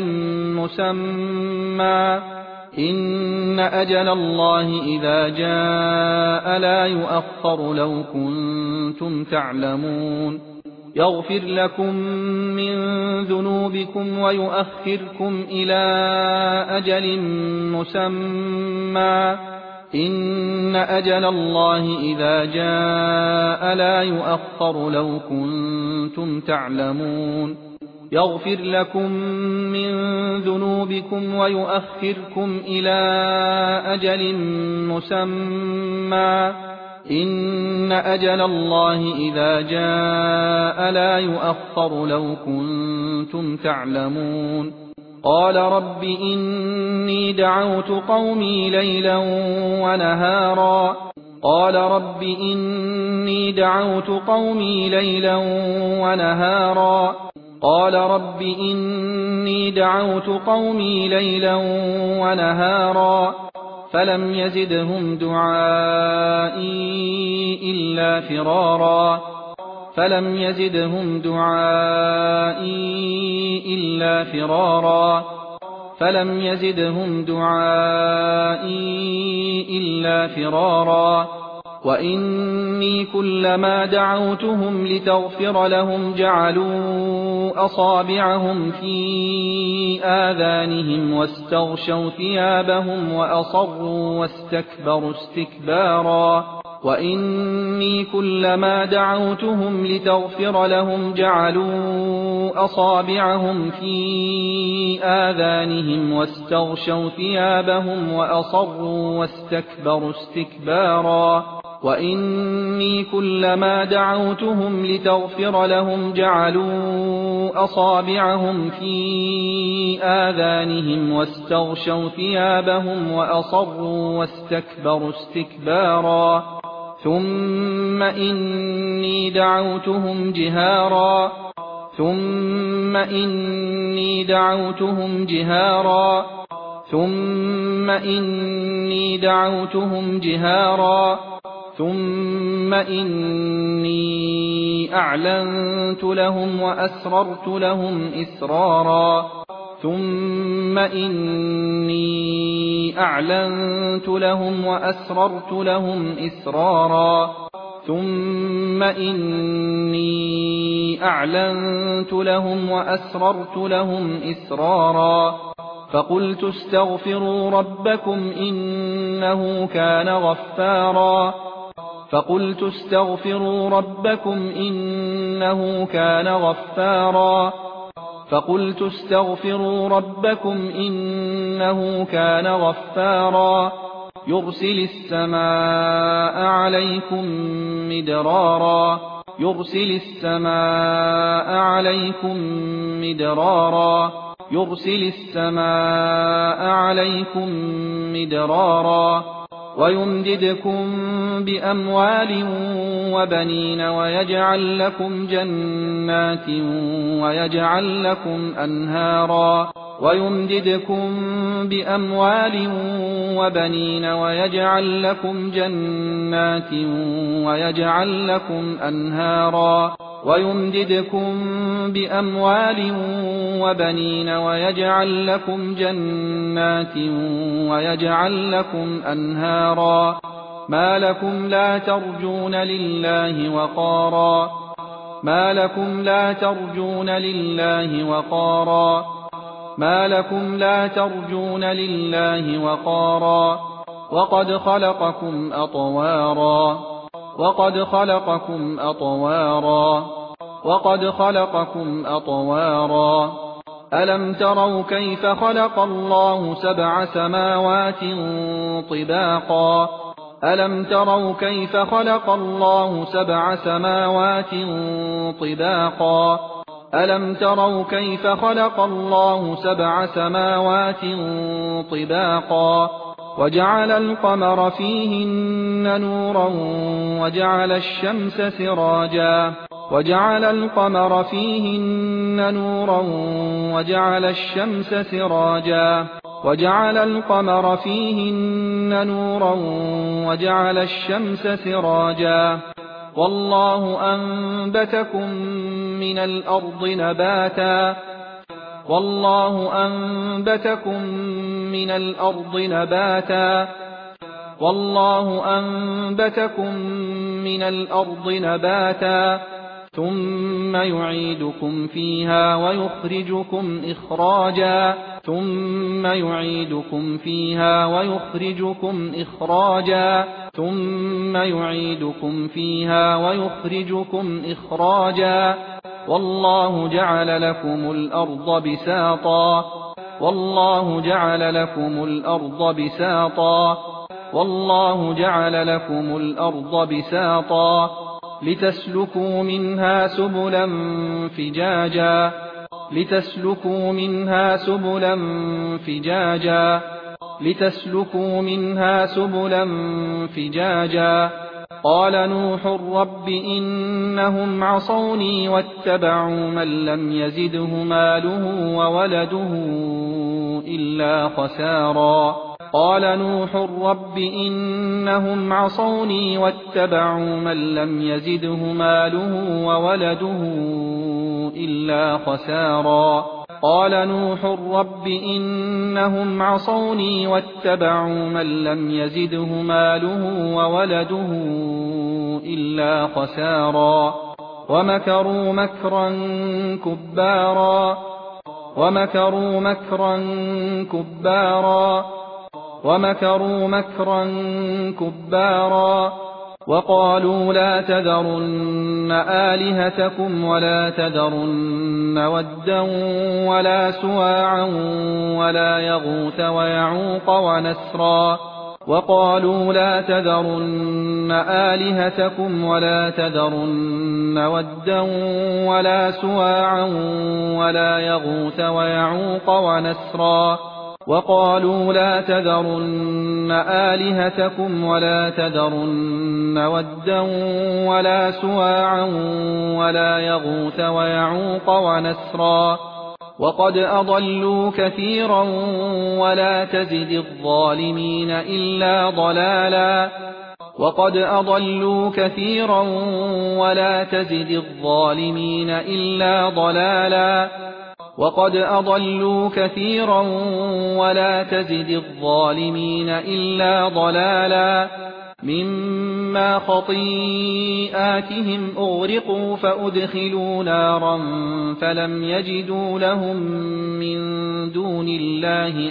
Speaker 1: مسمى إن أجل الله إذا جاء لا يؤخر لو كنتم تعلمون يغفر لكم من ذنوبكم ويؤخركم إلى أجل مسمى إن أجل الله إذا جاء لا يؤخر لو كنتم تعلمون يغفر لكم من ذنوبكم ويؤخركم إلى أجل مسمى إن أجل الله إذا جاء لا يؤخر لو كنتم تعلمون قال رب إني دعوت قومي ليلا ونهارا قال رب إني دعوت قومي ليلا ونهارا قال رب إني دعوت قومي ليلا ونهارا فلم يزدهم دعائي إلا فرارا فلم يزدهم دعائي إلا فرارا فلم يزدهم دعائي إلا فرارا وإني كلما دعوتهم لتغفر لهم جعلوا أصابعهم في آذانهم واستغشوا ثيابهم وأصروا واستكبروا استكبارا وإني كلما دعوتهم لتغفر لهم جعلوا أصابعهم في آذانهم واستغشوا ثيابهم وأصروا واستكبروا استكبارا وإني كلما دعوتهم لتغفر لهم جعلوا أصابعهم في آذانهم واستغشوا ثيابهم وأصروا واستكبروا استكبارا ثم إني دعوتهم جهارا ثم إني دعوتهم جهارا ثم إني دعوتهم جهارا ثم إني أعلنت لهم وأسررت لهم إسرارا ثم إني أعلنت لهم وأسررت لهم إسرارا ثم إني أعلنت لهم وأسررت لهم إسرارا فقلت استغفروا ربكم إنه كان غفارا فقلت استغفروا ربكم إنه كان غفارا فقلت استغفروا ربكم إنه كان غفارا يرسل السماء عليكم مدرارا يرسل السماء عليكم مدرارا يرسل السماء عليكم مدرارا ويمددكم بأموال وبنين ويجعل لكم جنات ويجعل لكم أنهارا ويمددكم بأموال وبنين ويجعل لكم جنات ويجعل لكم أنهارا ويمددكم بأموال وبنين ويجعل لكم جنات ويجعل لكم أنهارا ما لكم لا ترجون لله وقارا ما لكم لا ترجون لله وقارا ما لكم لا ترجون لله وقارا وقد خلقكم أطوارا وقد خلقكم أطوارا وقد خلقكم أطوارا ألم تروا كيف خلق الله سبع سماوات طباقا ألم تروا كيف خلق الله سبع سماوات طباقا ألم تروا كيف خلق الله سبع سماوات طباقا وجعل القمر فيهن نورا وجعل الشمس سراجا وجعل القمر فيهن نورا وجعل الشمس سراجا وجعل القمر فيهن نورا وجعل الشمس سراجا والله أنبتكم من الأرض نباتا والله أنبتكم من الأرض نباتا والله أنبتكم من الأرض نباتا ثم يعيدكم فيها ويخرجكم إخراجا ثم يعيدكم فيها ويخرجكم إخراجا ثم يعيدكم فيها ويخرجكم إخراجا والله جعل لكم الأرض بساطا والله جعل لكم الأرض بساطا والله جعل لكم الأرض بساطا لتسلكوا منها سبلا فجاجا لتسلكوا منها سبلا فجاجا لتسلكوا منها سبلا فجاجا قال نوح رب إنهم عصوني واتبعوا من لم يزده ماله وولده إلا خسارا قال نوح رب إنهم عصوني واتبعوا من لم يزده ماله وولده إلا خسارا قال نوح رب إنهم عصوني واتبعوا من لم يزده ماله وولده إلا خسارا ومكروا مكرا كبارا وقالوا لا تذرن آلهتكم ولا تذرن ودا ولا سواعا ولا يغوث ويعوق ونسرا وقالوا لا تذرن آلهتكم ولا تذرن ودا ولا سواعا ولا يغوث ويعوق ونسرا وقالوا لا تذرن آلهتكم ولا تذرن ودا ولا سواعا ولا يغوث ويعوق ونسرا وقد أضلوا كثيرا ولا تزد الظالمين إلا ضلالا مما خطيئاتهم أغرقوا فأدخلوا نارا فلم يجدوا لهم من دون الله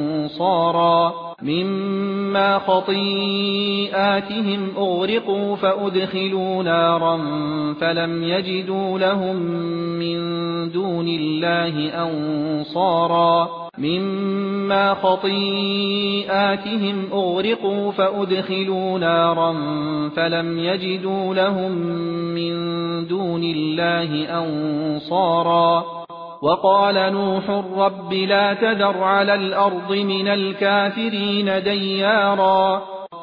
Speaker 1: أنصارا وقال نوح رب لا تذر على الأرض من الكافرين ديارا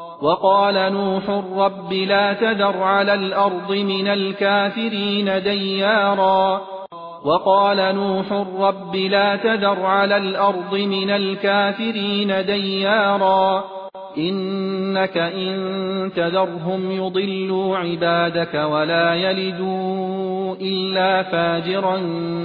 Speaker 1: إنك إن تذرهم يضلوا عبادك ولا يلدوا إلا فاجرا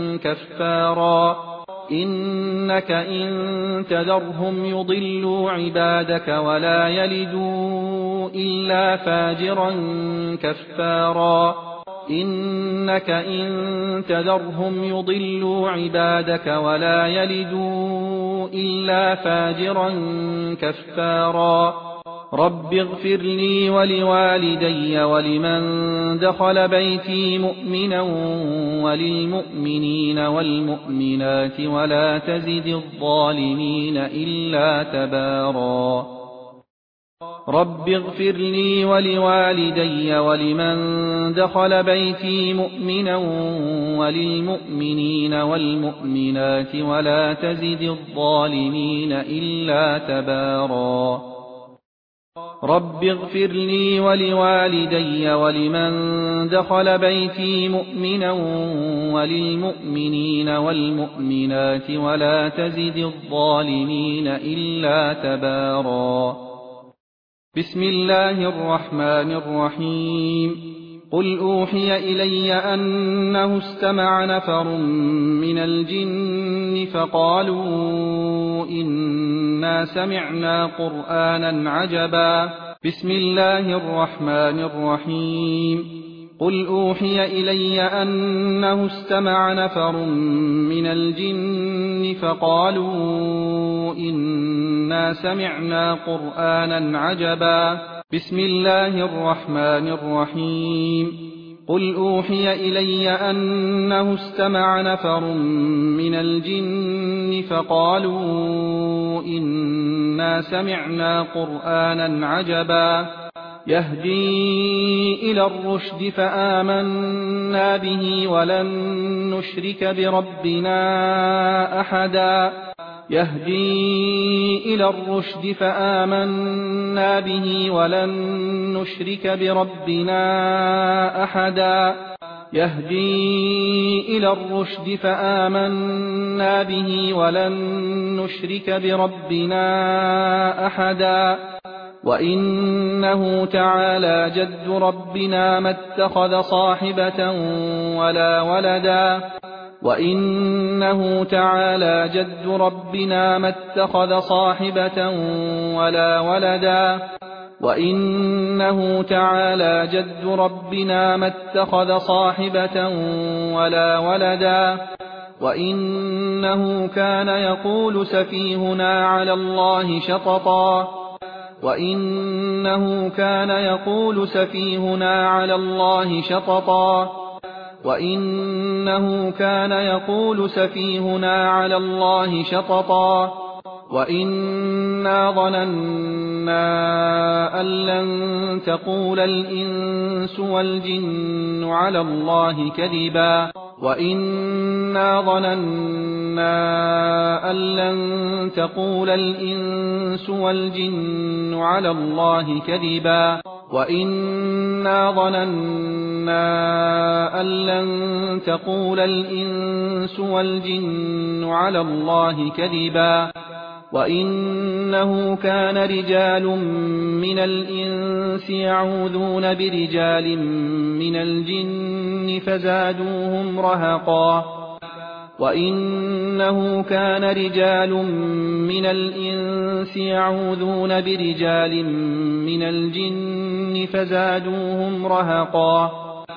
Speaker 1: كفارا رب اغفر لي ولوالدي ولمن دخل بيتي مؤمنا وللمؤمنين والمؤمنات ولا تزد الظالمين إلا تبارا رب اغفر لي ولوالدي ولمن دخل بيتي مؤمنا وللمؤمنين والمؤمنات ولا تزد الظالمين إلا تبارا رب اغفر لي ولوالدي ولمن دخل بيتي مؤمنا وللمؤمنين والمؤمنات ولا تزد الظالمين إلا تبارا بسم الله الرحمن الرحيم قل أوحي إلي أنه استمع نفر من الجن فقالوا إنا سمعنا قرآنا عجبا بسم الله الرحمن الرحيم قل أوحي إلي أنه استمع نفر من الجن فقالوا إنا سمعنا قرآنا عجبا بسم الله الرحمن الرحيم قل أوحي إلي أنه استمع نفر من الجن فقالوا إنا سمعنا قرآنا عجبا يهدي إلى الرشد فآمنا به ولن نشرك بربنا أحدا وإنه تعالى جد ربنا ما اتخذ صاحبة ولا ولدا وإنه تعالى جد ربنا ما اتخذ صاحبة ولا ولدا وإنه تعالى جد ربنا ما اتخذ صاحبة ولا ولدا وإنه كان يقول سفيهنا على الله شططا وإنه كان يقول سفيهنا على الله شططا وإنه كان يقول سفيهنا على الله شططا وإنا ظننا أن لن تقول الإنس والجن على الله كذبا وإنا ظننا أن لن تقول الإنس والجن على الله كذبا وإنا ظننا أن لن تقول الإنس والجن على الله كذبا وإنه كان رجال من الإنس يعوذون برجال من الجن فزادوهم رهقا وإنه كان رجال من الإنس يعوذون برجال من الجن فزادوهم رهقا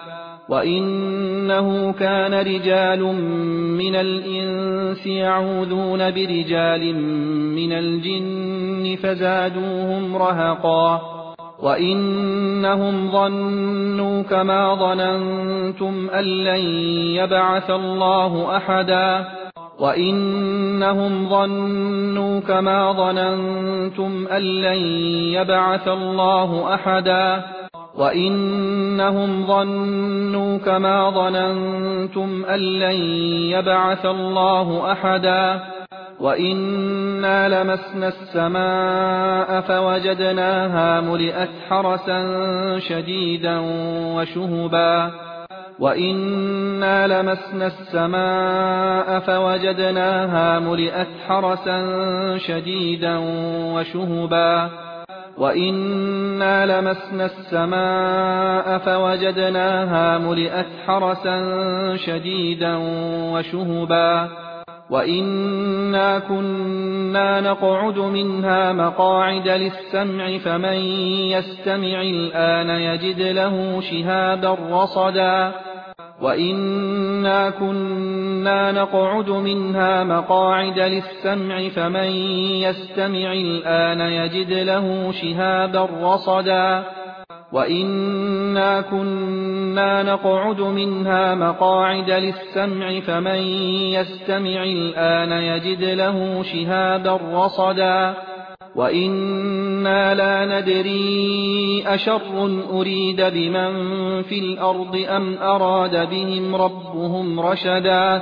Speaker 1: وإنه كان رجال من الإنس يعوذون برجال من الجن فزادوهم رهقا وإنهم ظنوا كما ظننتم أن لن يبعث الله أحدا وإنهم ظنوا كما ظننتم أن لن يبعث الله أحدا وإنهم ظنوا كما ظننتم أن لن يبعث الله أحدا وإنا لمسنا السماء فوجدناها ملئت حرسا شديدا وشهبا وإنا لمسنا السماء فوجدناها ملئت حرسا شديدا وشهبا وإنا لمسنا السماء فوجدناها ملئت حرسا شديدا وشهبا وإنا كنا نقعد منها مقاعد للسمع فمن يستمع الآن يجد له شهابا رصدا وإنا كنا نقعد منها مقاعد للسمع فمن يستمع الآن يجد له شهابا رصدا وإنا كنا نقعد منها مقاعد للسمع فمن يستمع الآن يجد له شهابا رصدا وإنا لا ندري أشر أريد بمن في الأرض أم أراد بهم ربهم رشدا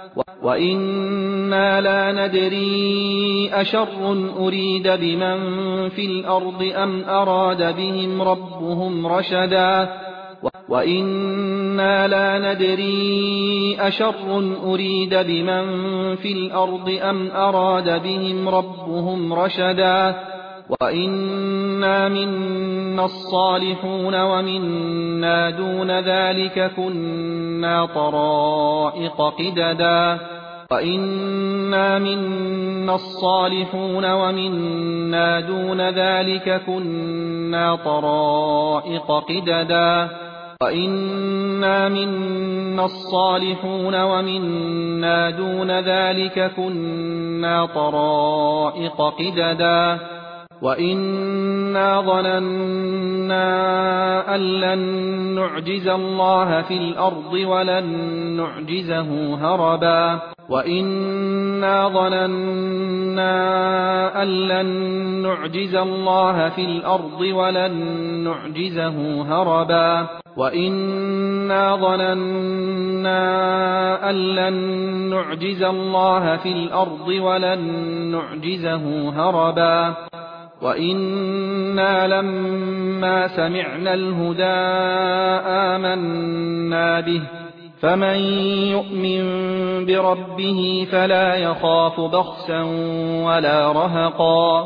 Speaker 1: وإنا لا ندري أشر أريد بمن في الأرض أم أراد بهم ربهم رشدا وإنا لا ندري أشر أريد بمن في الأرض أم أراد بهم ربهم رشدا وإنا منا الصالحون ومنا دون ذلك كنا طرائق قددا وإنا منا الصالحون ومنا دون ذلك كنا طرائق قددا وإنا منا الصالحون ومنا دون ذلك كنا طرائق قددا وإنا ظننا أن لن نعجز الله في الأرض ولن نعجزه هربا وإنا ظننا أن لن نعجز الله في الأرض ولن نعجزه هربا وإنا ظننا أن لن نعجز الله في الأرض ولن نعجزه هربا وإنا لما سمعنا الهدى آمنا به فمن يؤمن بربه فلا يخاف بخسا ولا رهقا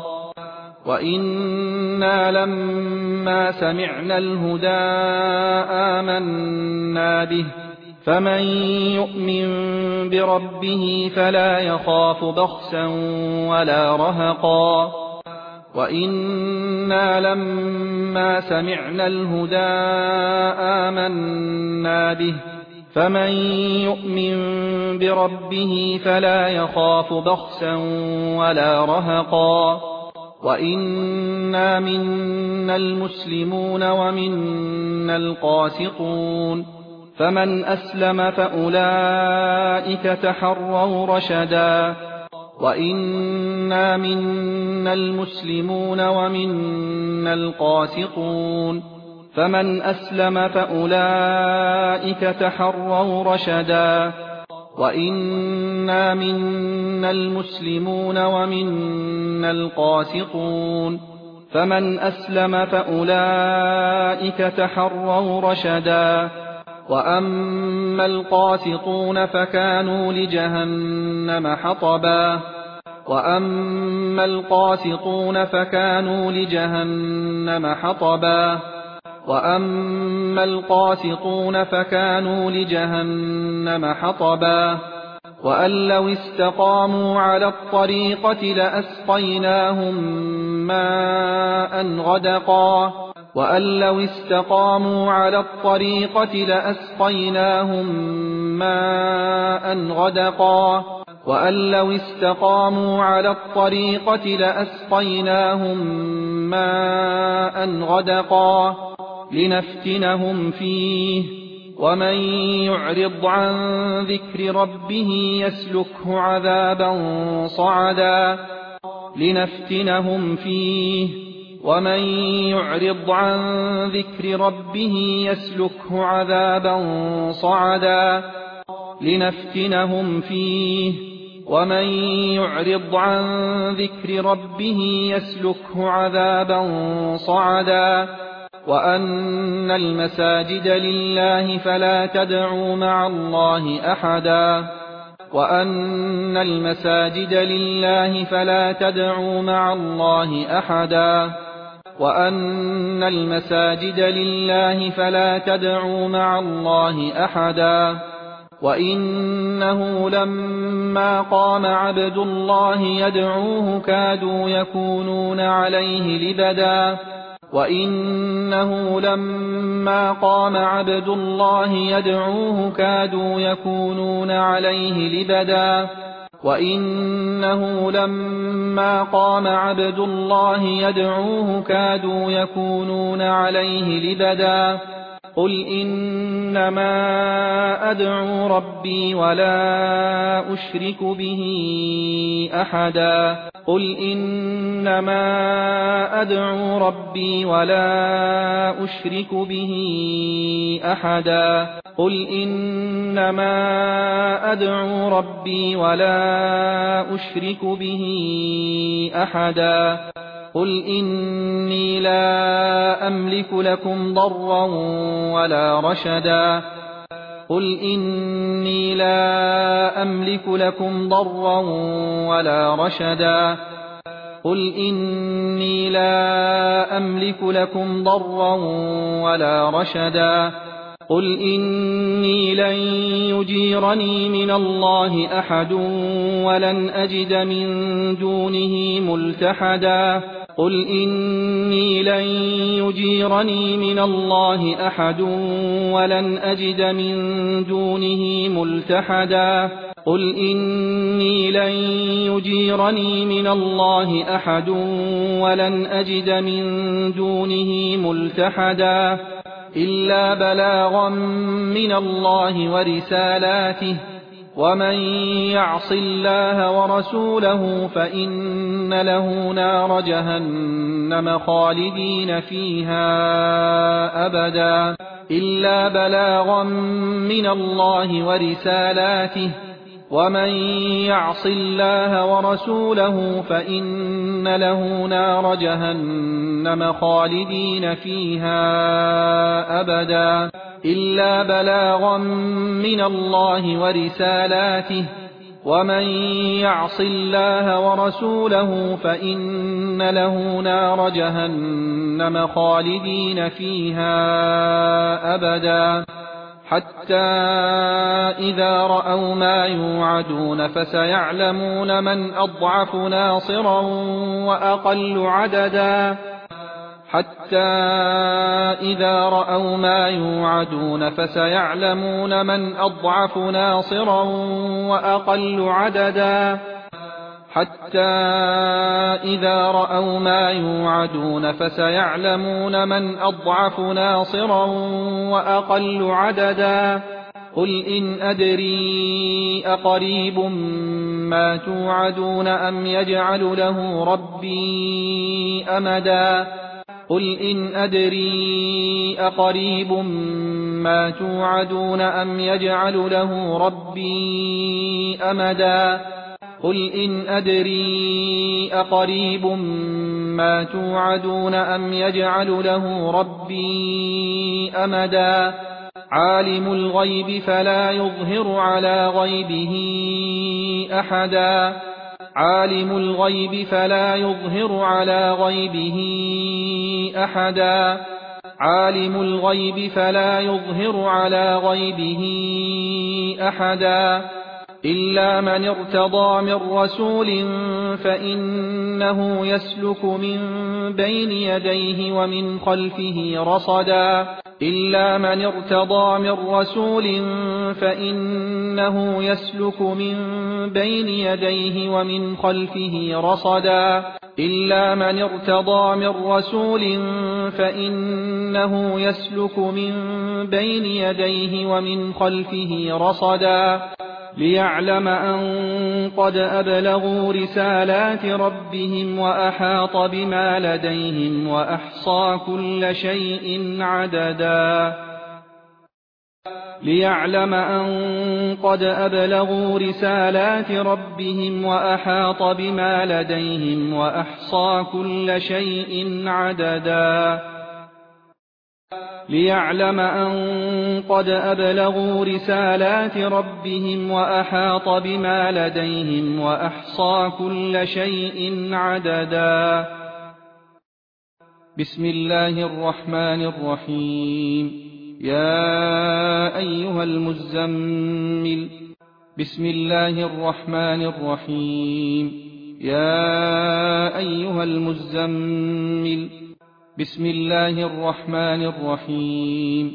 Speaker 1: وإنا لما سمعنا الهدى آمنا به فمن يؤمن بربه فلا يخاف بخسا ولا رهقا وإنا لما سمعنا الهدى آمنا به فمن يؤمن بربه فلا يخاف بخسا ولا رهقا وإنا منا المسلمون ومنا القاسطون فمن أسلم فأولئك تحروا رشدا وإنا منا المسلمون ومنا القاسطون فمن أسلم فأولئك تحروا رشدا وإنا منا المسلمون ومنا القاسطون فمن أسلم فأولئك تحروا رشدا وأما القاسطون فكانوا لجهنم حطبا وأما القاسطون فكانوا لجهنم حطبا وأما القاسطون فكانوا لجهنم حطبا وأن لو استقاموا على الطريقة لأسقيناهم ماء غدقا وأن لو استقاموا على الطريقة لأسقيناهم ماء غدقا وأن لو استقاموا على الطريقة لأسقيناهم ماء غدقا لنفتنهم فيه ومن يعرض عن ذكر ربه يسلكه عذابا صعدا لنفتنهم فيه ومن يعرض عن ذكر ربه يسلكه عذابا صعدا لنفتنهم فيه ومن يعرض عن ذكر ربه يسلكه عذابا صعدا وأن المساجد لله فلا تدعوا مع الله أحدا وأن المساجد لله فلا تدعوا مع الله أحدا وأن المساجد لله فلا تدعوا مع الله أحدا وإنه لما قام عبد الله يدعوه كادوا يكونون عليه لبدا وإنه لما قام عبد الله يدعوه كادوا يكونون عليه لبدا وإنه لما قام عبد الله يدعوه كادوا يكونون عليه لبدا قل إنما أدعو ربي ولا أشرك به أحدا قل إنما أدعو ربي ولا أشرك به أحدا قل إنما أدعو ربي ولا أشرك به أحدا قل إني لا أملك لكم ضرا ولا رشدا قل إني لا أملك لكم ضرا ولا رشدا قل إني لا أملك لكم ضرا ولا رشدا قل إني لن يجيرني من الله أحد ولن أجد من دونه ملتحدا قل إني لن يجيرني من الله أحد ولن أجد من دونه ملتحدا قل إني لن يجيرني من الله أحد ولن أجد من دونه ملتحدا إلا بلاغا من الله ورسالاته ومن يعص الله ورسوله فإن له نار جهنم خالدين فيها أبدا إلا بلاغا من الله ورسالاته ومن يعص الله ورسوله فإن له نار جهنم خالدين فيها أبدا إلا بلاغا من الله ورسالاته ومن يعص الله ورسوله فإن له نار جهنم خالدين فيها أبدا حتى إذا رأوا ما يوعدون فسيعلمون من أضعف ناصرا وأقل عددا حتى إذا رأوا ما يوعدون فسيعلمون من أضعف ناصرا وأقل عددا حتى إذا رأوا ما يوعدون فسيعلمون من أضعف ناصرا وأقل عددا قل إن أدري أقريب ما توعدون أم يجعل له ربي أمدا قل إن أدري أقريب ما توعدون أم يجعل له ربي أمدا قل إن أدري أقريب ما توعدون أم يجعل له ربي أمدا عالم الغيب فلا يظهر على غيبه أحدا عالم الغيب فلا يظهر على غيبه أحدا عالم الغيب فلا يظهر على غيبه أحدا إلا من ارتضى من رسول فإنه يسلك من بين يديه ومن خلفه رصدا إلا من ارتضى من رسول فإنه يسلك من بين يديه ومن خلفه رصدا إلا من ارتضى من رسول فإنه يسلك من بين يديه ومن خلفه رصدا ليعلم أن قد أبلغوا رسالات ربهم وأحاط بما لديهم وأحصى كل شيء عددا ليعلم أن قد أبلغوا رسالات ربهم وأحاط بما لديهم وأحصى كل شيء عددا ليعلم أن قد أبلغوا رسالات ربهم وأحاط بما لديهم وأحصى كل شيء عددا بسم الله الرحمن الرحيم يا أيها المزمل بسم الله الرحمن الرحيم يا أيها المزمل بسم الله الرحمن الرحيم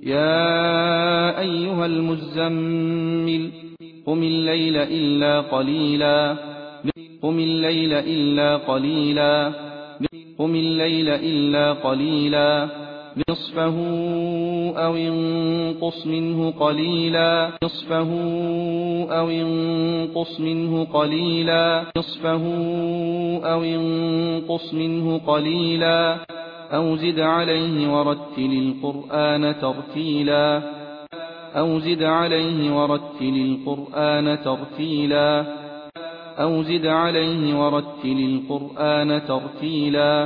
Speaker 1: يا أيها المزمل قم الليل إلا قليلا قم الليل إلا قليلا قم الليل إلا قليلا نصفه أو انقص منه قليلا نصفه أو انقص منه قليلا نصفه أو انقص منه قليلا أو زد عليه ورتل القرآن ترتيلا أو زد عليه ورتل القرآن ترتيلا أو زد عليه ورتل القرآن ترتيلا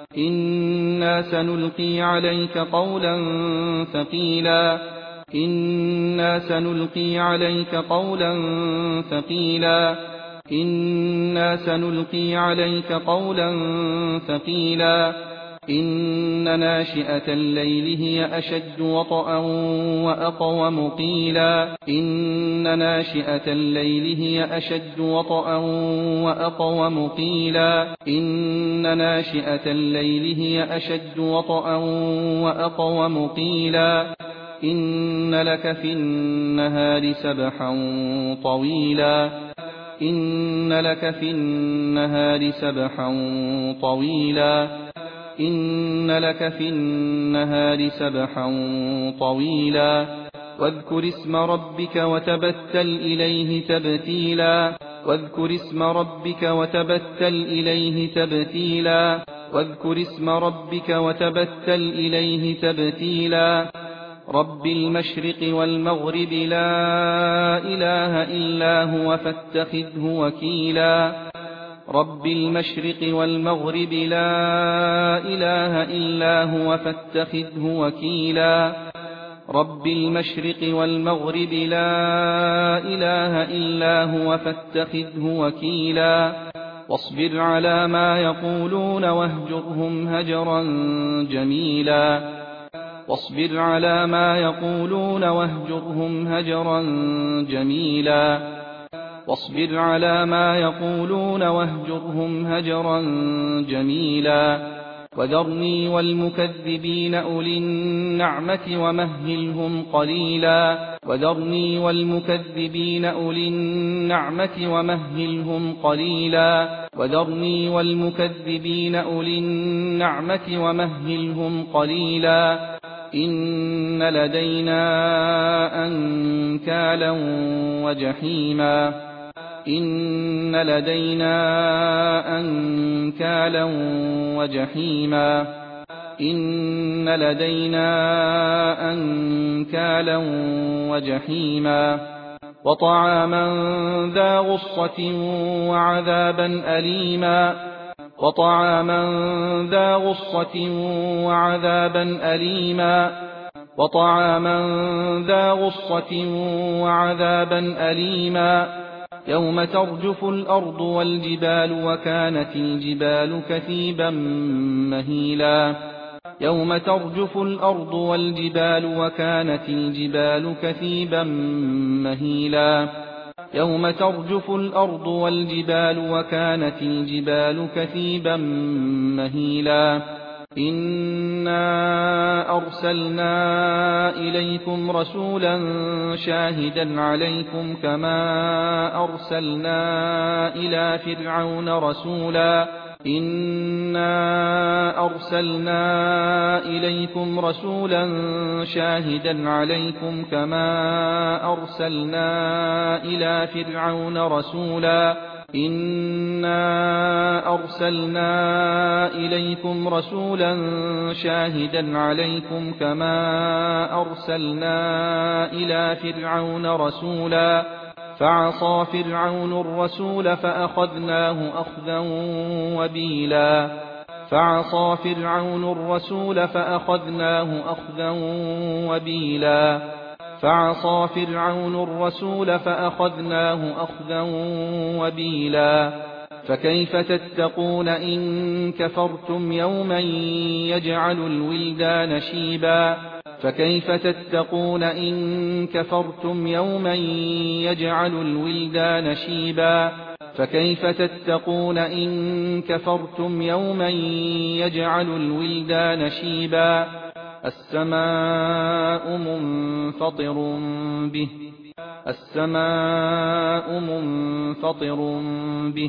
Speaker 1: إنا سنلقي عليك قولا ثقيلا إنا سنلقي عليك قولا ثقيلا إنا سنلقي عليك قولا ثقيلا إن ناشئة الليل هي أشد وطئا وأقوم قيلا إن ناشئة الليل هي أشد وطئا وأقوم قيلا إن ناشئة الليل هي أشد وطئا وأقوم قيلا إن لك في النهار سبحا طويلا إن لك في النهار سبحا طويلا إن لك في النهار سبحا طويلا واذكر اسم ربك وتبتل إليه تبتيلا واذكر اسم ربك وتبتل إليه تبتيلا واذكر اسم ربك وتبتل إليه تبتيلا رب المشرق والمغرب لا إله إلا هو فاتخذه وكيلا رب المشرق والمغرب لا إله إلا هو فاتخذه وكيلا رب المشرق والمغرب لا إله إلا هو فاتخذه وكيلا واصبر على ما يقولون واهجرهم هجرا جميلا واصبر على ما يقولون واهجرهم هجرا جميلا واصبر على ما يقولون واهجرهم هجرا جميلا وذرني والمكذبين أولي النعمة ومهلهم قليلا وذرني والمكذبين أولي النعمة ومهلهم قليلا وذرني والمكذبين أولي النعمة ومهلهم قليلا إن لدينا أنكالا وجحيما إن لدينا أنكالا وجحيما إن لدينا أنكالا وجحيما وطعاما ذا غصة وعذابا أليما وطعاما ذا غصة وعذابا أليما وطعاما ذا غصة وعذابا أليما يوم ترجف الأرض والجبال وكانت الجبال كثيبا مهيلا يوم ترجف الأرض والجبال وكانت الجبال كثيبا مهيلا يوم ترجف الأرض والجبال وكانت الجبال كثيبا مهيلا إنا أرسلنا إليكم رسولا شاهدا عليكم كما أرسلنا إلى فرعون رسولا إنا أرسلنا إليكم رسولا شاهدا عليكم كما أرسلنا إلى فرعون رسولا إنا أرسلنا إليكم رسولا شاهدا عليكم كما أرسلنا إلى فرعون رسولا فعصى فرعون الرسول فأخذناه أخذا وبيلا فعصى فرعون الرسول فأخذناه أخذا وبيلا فعصى فرعون الرسول فأخذناه أخذا وبيلا فكيف تتقون إن كفرتم يوما يجعل الولدان شيبا فكيف تتقون إن كفرتم يوما يجعل الولدان شيبا فكيف تتقون إن كفرتم يوما يجعل الولدان شيبا السماء منفطر به السماء منفطر به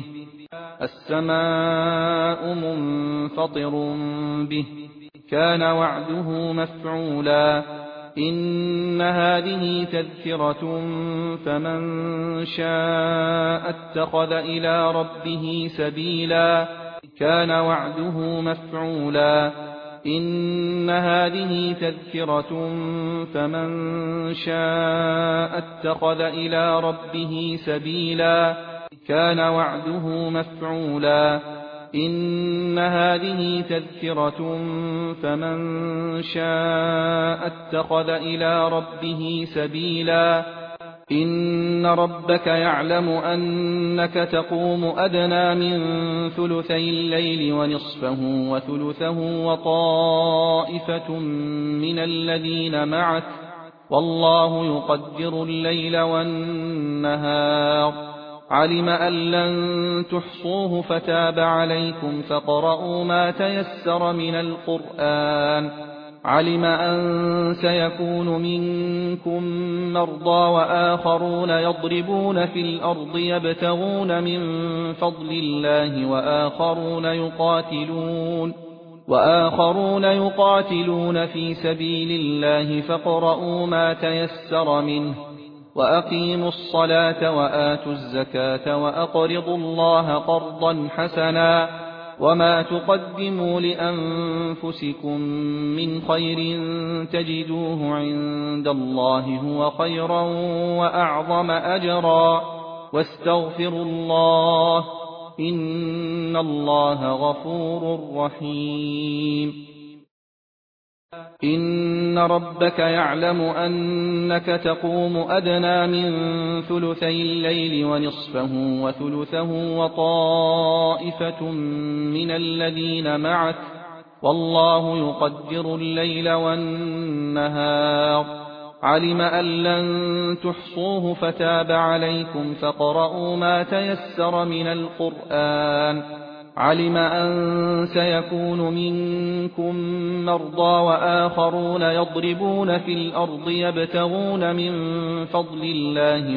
Speaker 1: السماء منفطر به كان وعده مفعولا إن هذه تذكرة فمن شاء اتخذ إلى ربه سبيلا كان وعده مفعولا إن هذه تذكرة فمن شاء اتخذ إلى ربه سبيلا كان وعده مفعولا إن هذه تذكرة فمن شاء اتخذ إلى ربه سبيلا إن ربك يعلم أنك تقوم أدنى من ثلثي الليل ونصفه وثلثه وطائفة من الذين معك والله يقدر الليل والنهار علم أن لن تحصوه فتاب عليكم فاقرؤوا ما تيسر من القرآن علم أن سيكون منكم مرضى وآخرون يضربون في الأرض يبتغون من فضل الله وآخرون يقاتلون في سبيل الله فاقرؤوا ما تيسر منه وأقيموا الصلاة وآتوا الزكاة وأقرضوا الله قرضا حسنا وما تقدموا لأنفسكم من خير تجدوه عند الله هو خيرا وأعظم أجرا واستغفروا الله إن الله غفور رحيم إن ربك يعلم أنك تقوم أدنى من ثلثي الليل ونصفه وثلثه وطائفة من الذين معك والله يقدر الليل والنهار علم أن لن تحصوه فتاب عليكم فاقرؤوا ما تيسر من القرآن علم أن سيكون منكم مرضى وآخرون يضربون في الأرض يبتغون من فضل الله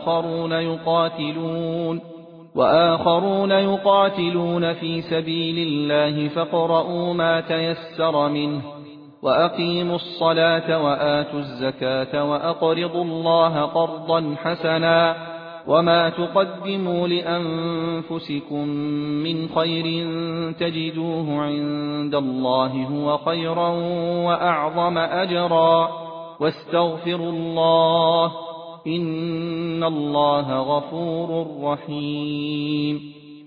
Speaker 1: وآخرون يقاتلون في سبيل الله فاقرؤوا ما تيسر منه وأقيموا الصلاة وآتوا الزكاة وأقرضوا الله قرضا حسنا وما تقدموا لأنفسكم من خير تجدوه عند الله هو خيرا وأعظم أجرا واستغفروا الله إن الله غفور رحيم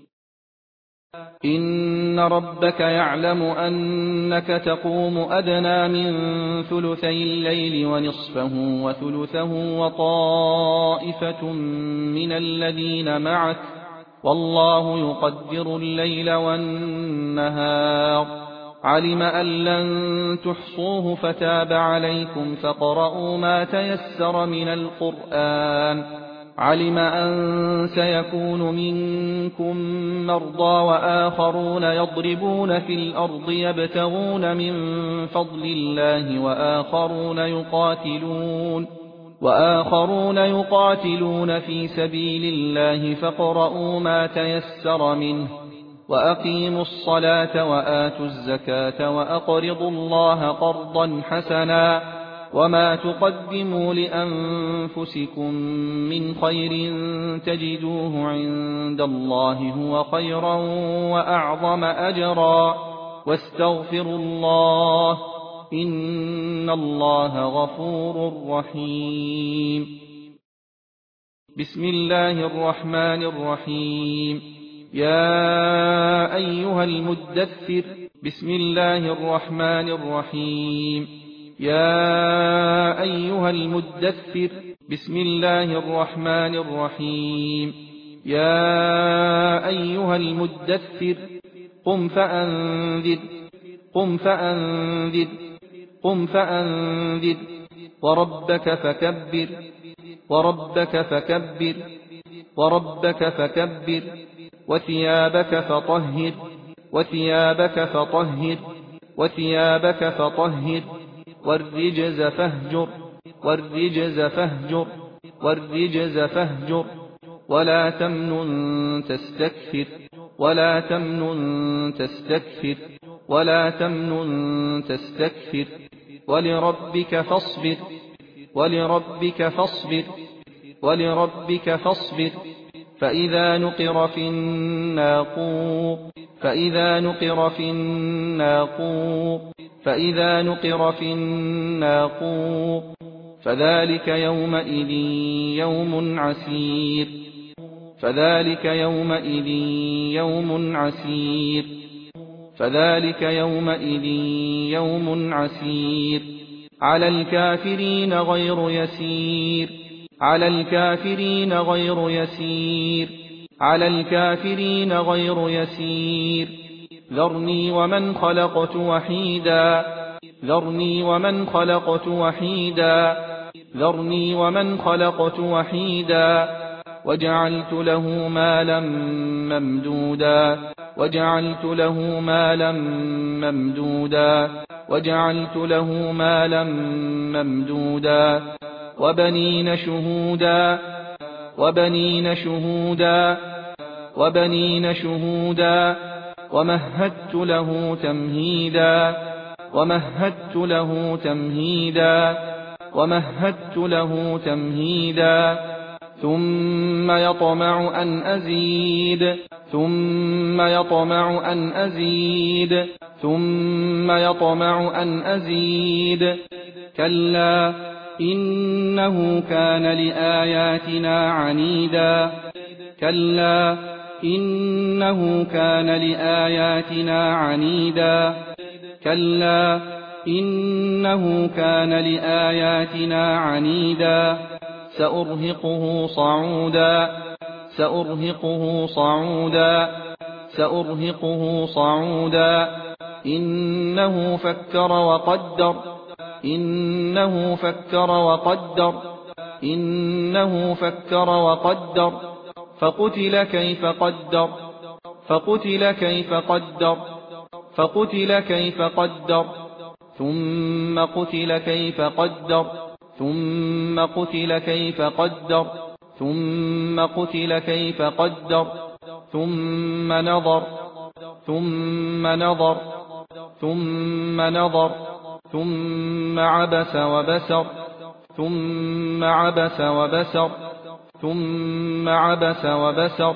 Speaker 1: إن ربك يعلم أنك تقوم أدنى من ثلثي الليل ونصفه وثلثه وطائفة من الذين معك والله يقدر الليل والنهار علم أن لن تحصوه فتاب عليكم فاقرؤوا ما تيسر من القرآن علم أن سيكون منكم مرضى وآخرون يضربون في الأرض يبتغون من فضل الله وآخرون يقاتلون في سبيل الله فاقرؤوا ما تيسر منه وأقيموا الصلاة وآتوا الزكاة وأقرضوا الله قرضا حسنا وما تقدموا لأنفسكم من خير تجدوه عند الله هو خيرا وأعظم أجرا واستغفروا الله إن الله غفور رحيم بسم الله الرحمن الرحيم يا أيها المدثر بسم الله الرحمن الرحيم يا أيها المدثر بسم الله الرحمن الرحيم يا أيها المدثر قم فأنذر وربك فكبر وثيابك فطهر والرجز فاهجر ولا تمنن تستكثر ولربك فاصبر فإذا نقر في الناقور فذلك يومئذ يوم عسير على الكافرين غير يسير ذرني ومن خلقت وحيدا وجعلت له مالا ممدودا وبنين شهودا ومهدت له تمهيدا ثم يطمع أن أزيد كلا إنه كان لآياتنا عنيدا سأرهقه صعودا إنه فكر وقدر إنه فكر وقدر إنه فكر وقدر فقتل كيف قدر فقتل كيف قدر فقتل كيف قدر ثم قتل كيف قدر ثم قتل كيف قدر ثم قتل كيف قدر ثم نظر ثم نظر ثم نظر ثم عبس وبسر ثم عبس وبسر ثم عبس وبسر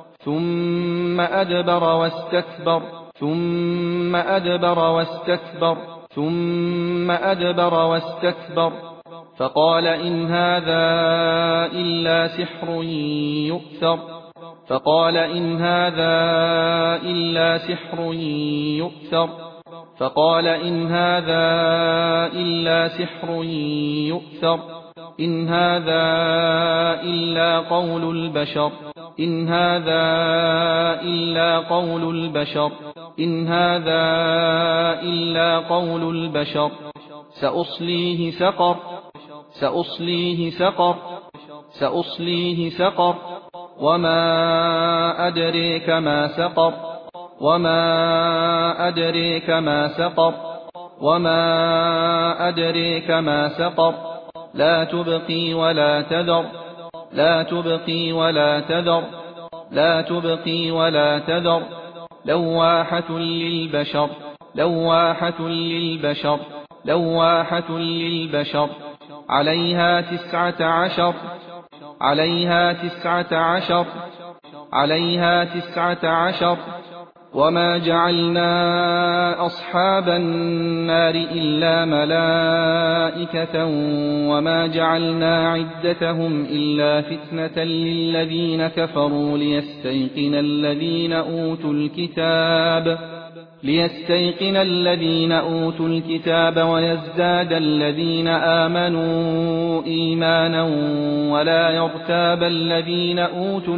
Speaker 1: ثم أدبر واستكبر ثم أدبر واستكبر ثم أدبر واستكبر فقال إن هذا إلا سحر يؤثر فقال إن هذا إلا سحر يؤثر فقال إن هذا إلا سحر يؤثر إن هذا إلا قول البشر إن هذا إلا قول البشر إن هذا إلا قول البشر سأصليه سقر سأصليه سقر سأصليه سقر وما أدريك ما سقر وما أدريك ما سقر وما أدريك ما سقر لا تبقي ولا تذر لا تبقي ولا تذر لا تبقي ولا تذر لواحة للبشر لواحة للبشر لواحة للبشر عليها 19 عليها 19 عليها 19 وما جعلنا أصحاب النار إلا ملائكة وما جعلنا عدتهم إلا فتنة للذين كفروا ليستيقن الذين أوتوا الكتاب ويزداد الذين آمنوا إيمانا ولا يرتاب الذين أوتوا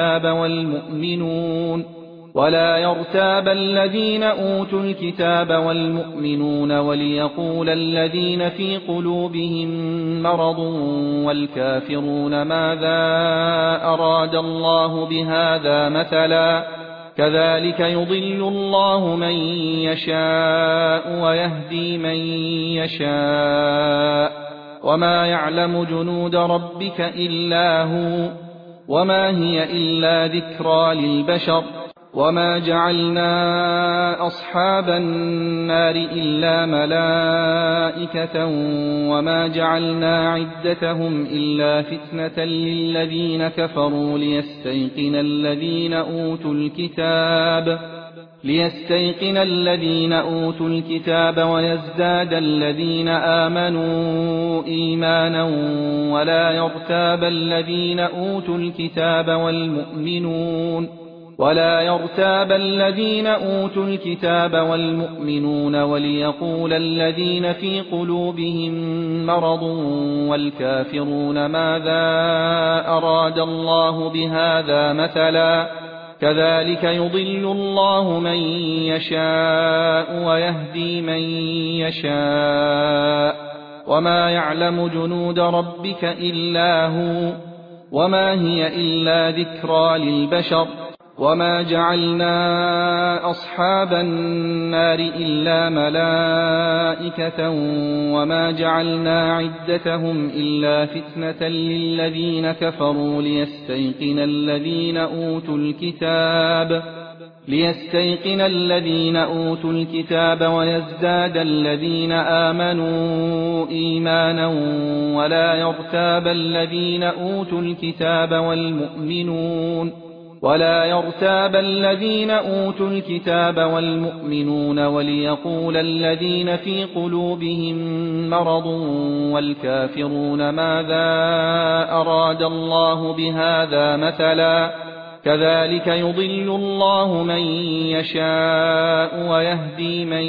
Speaker 1: الكتاب والمؤمنون وليقول الذين في قلوبهم مرض والكافرون ماذا أراد الله بهذا مثلا كذلك يضل الله من يشاء ويهدي من يشاء وما يعلم جنود ربك إلا هو وما هي إلا ذكرى للبشر وما جعلنا أصحاب النار إلا ملائكة وما جعلنا عدتهم إلا فتنة للذين كفروا ليستيقن الذين أوتوا الكتاب ويزداد الذين آمنوا إيمانا ولا يرتاب الذين أوتوا الكتاب والمؤمنون وليقول الذين في قلوبهم مرض والكافرون ماذا أراد الله بهذا مثلا كذلك يضل الله من يشاء ويهدي من يشاء وما يعلم جنود ربك إلا هو وما هي إلا ذكرى للبشر وما جعلنا أصحاب النار إلا ملائكة وما جعلنا عدتهم إلا فتنة للذين كفروا ليستيقن الذين أوتوا الكتاب ويزداد الذين آمنوا إيمانا ولا يرتاب الذين أوتوا الكتاب والمؤمنون وليقول الذين في قلوبهم مرض والكافرون ماذا أراد الله بهذا مثلا كذلك يضل الله من يشاء ويهدي من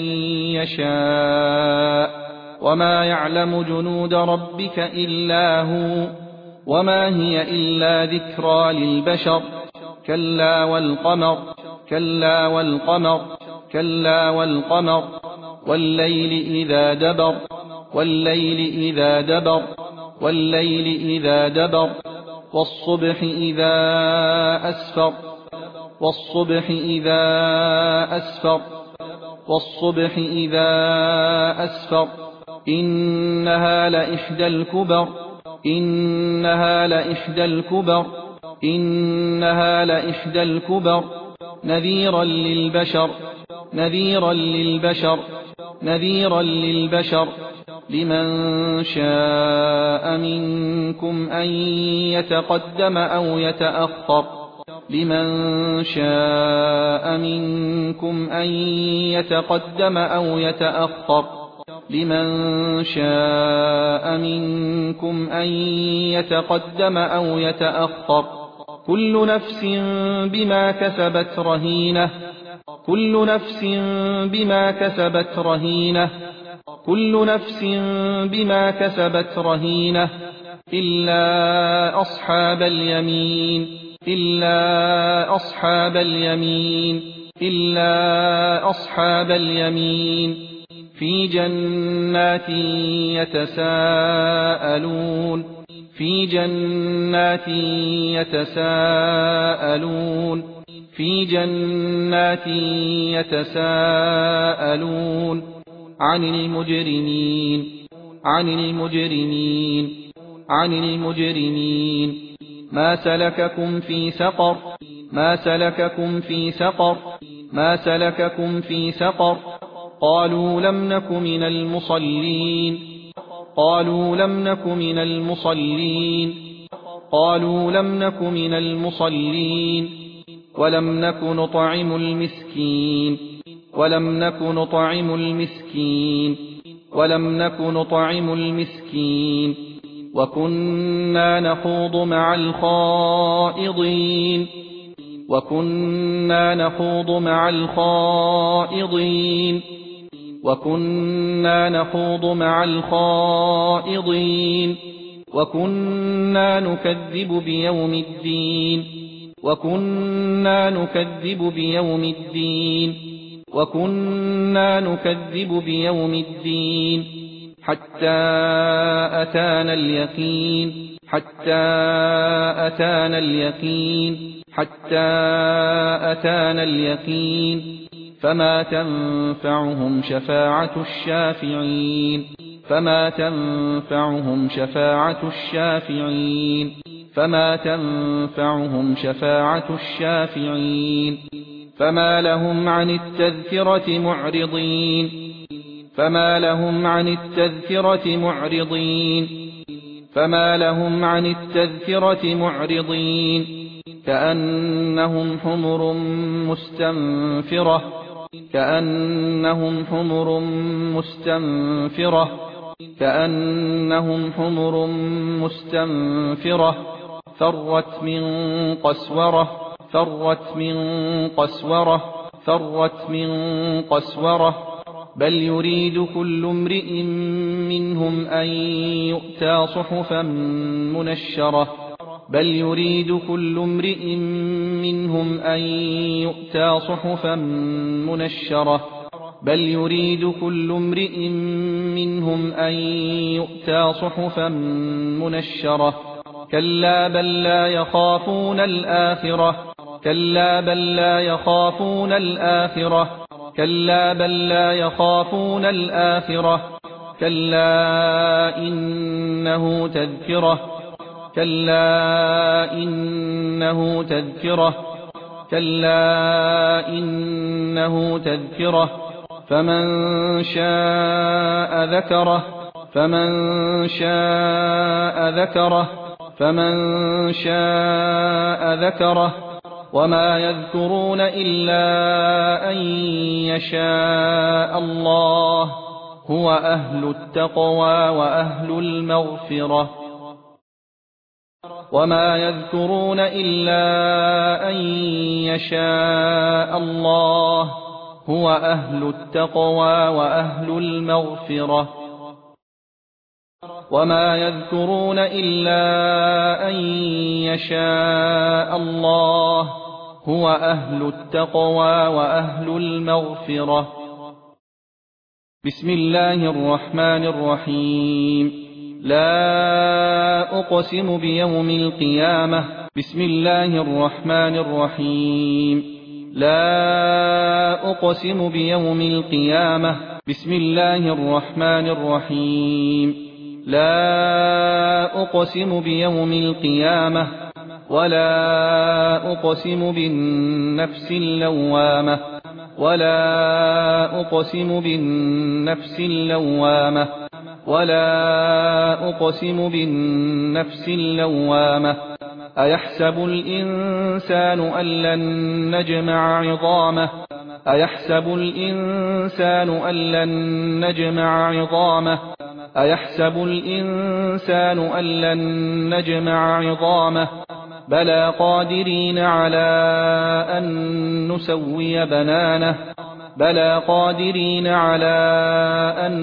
Speaker 1: يشاء وما يعلم جنود ربك إلا هو وما هي إلا ذكرى للبشر كلا والقمر كلا والقمر والليل إذا دبر والليل إذا دبر والليل إذا دبر والصبح إذا أسفر والصبح إذا أسفر والصبح إذا أسفر إنها لإحدى الكبر إنها لإحدى الكبر إنها لإحدى الكبر نذيرا للبشر نذيرا للبشر نذيرا للبشر لمن شاء منكم أن يتقدم أو يتأخر لمن شاء منكم أن يتقدم أو يتأخر لمن شاء منكم أن يتقدم أو يتأخر كل نفس بما كسبت رهينة كل نفس بما كسبت رهينة كل نفس بما كسبت رهينة إلا أصحاب اليمين إلا أصحاب اليمين إلا أصحاب اليمين في جنات يتساءلون في جنات يتساءلون في جنات يتساءلون عن المجرمين عن المجرمين عن المجرمين ما سلككم في سقر ما سلككم في سقر ما سلككم في سقر قالوا لم نك من المصلين قالوا لم نك من المصلين قالوا لم نك من المصلين ولم نك نطعم المسكين ولم نك نطعم المسكين ولم نك نطعم المسكين وكنا نخوض مع الخائضين وكنا نخوض مع الخائضين وكنا نخوض مع الخائضين وكنا نكذب بيوم الدين وكنا نكذب بيوم الدين وكنا نكذب بيوم الدين حتى أتانا اليقين حتى أتانا اليقين حتى أتانا اليقين فما تنفعهم شفاعة الشافعين فما تنفعهم شفاعة الشافعين فما تنفعهم شفاعة الشافعين فما لهم عن التذكرة معرضين فما لهم عن التذكرة معرضين فما لهم عن التذكرة معرضين كأنهم حمر مستنفرة كأنهم حمر مستنفرة كأنهم حمر مستنفرة فرت من قسورة فرت من قسورة فرت من قسورة بل يريد كل امرئ منهم أن يؤتى صحفا منشرة بل يريد كل امرئ منهم أن يؤتى صحفا منشرة بل يريد كل امرئ منهم أن يؤتى صحفا منشرة كلا بل لا يخافون الآخرة كلا بل لا يخافون الآخرة كلا بل لا يخافون الآخرة كلا إنه تذكرة كلا إنه تذكرة كلا إنه تذكرة فمن شاء ذكره فمن شاء ذكره فمن شاء ذكره وما يذكرون إلا أن يشاء الله هو أهل التقوى وأهل المغفرة وما يذكرون إلا أن يشاء الله هو أهل التقوى وأهل المغفرة وما يذكرون إلا أن يشاء الله هو أهل التقوى وأهل المغفرة. بسم الله الرحمن الرحيم. لا أقسم بيوم القيامة. بسم الله الرحمن الرحيم. لا أقسم بيوم القيامة. بسم الله الرحمن الرحيم. لا أقسم بيوم القيامة. ولا أقسم بالنفس اللوامة. ولا أقسم بالنفس اللوامة. ولا أقسم بالنفس اللوامة. أيحسب الإنسان أن لن نجمع عظامه. أيحسب الإنسان أن لن نجمع عظامه. أيحسب الإنسان أن لن نجمع عظامه. بلى قادرين على أن نسوي بنانه. بلى قادرين على أن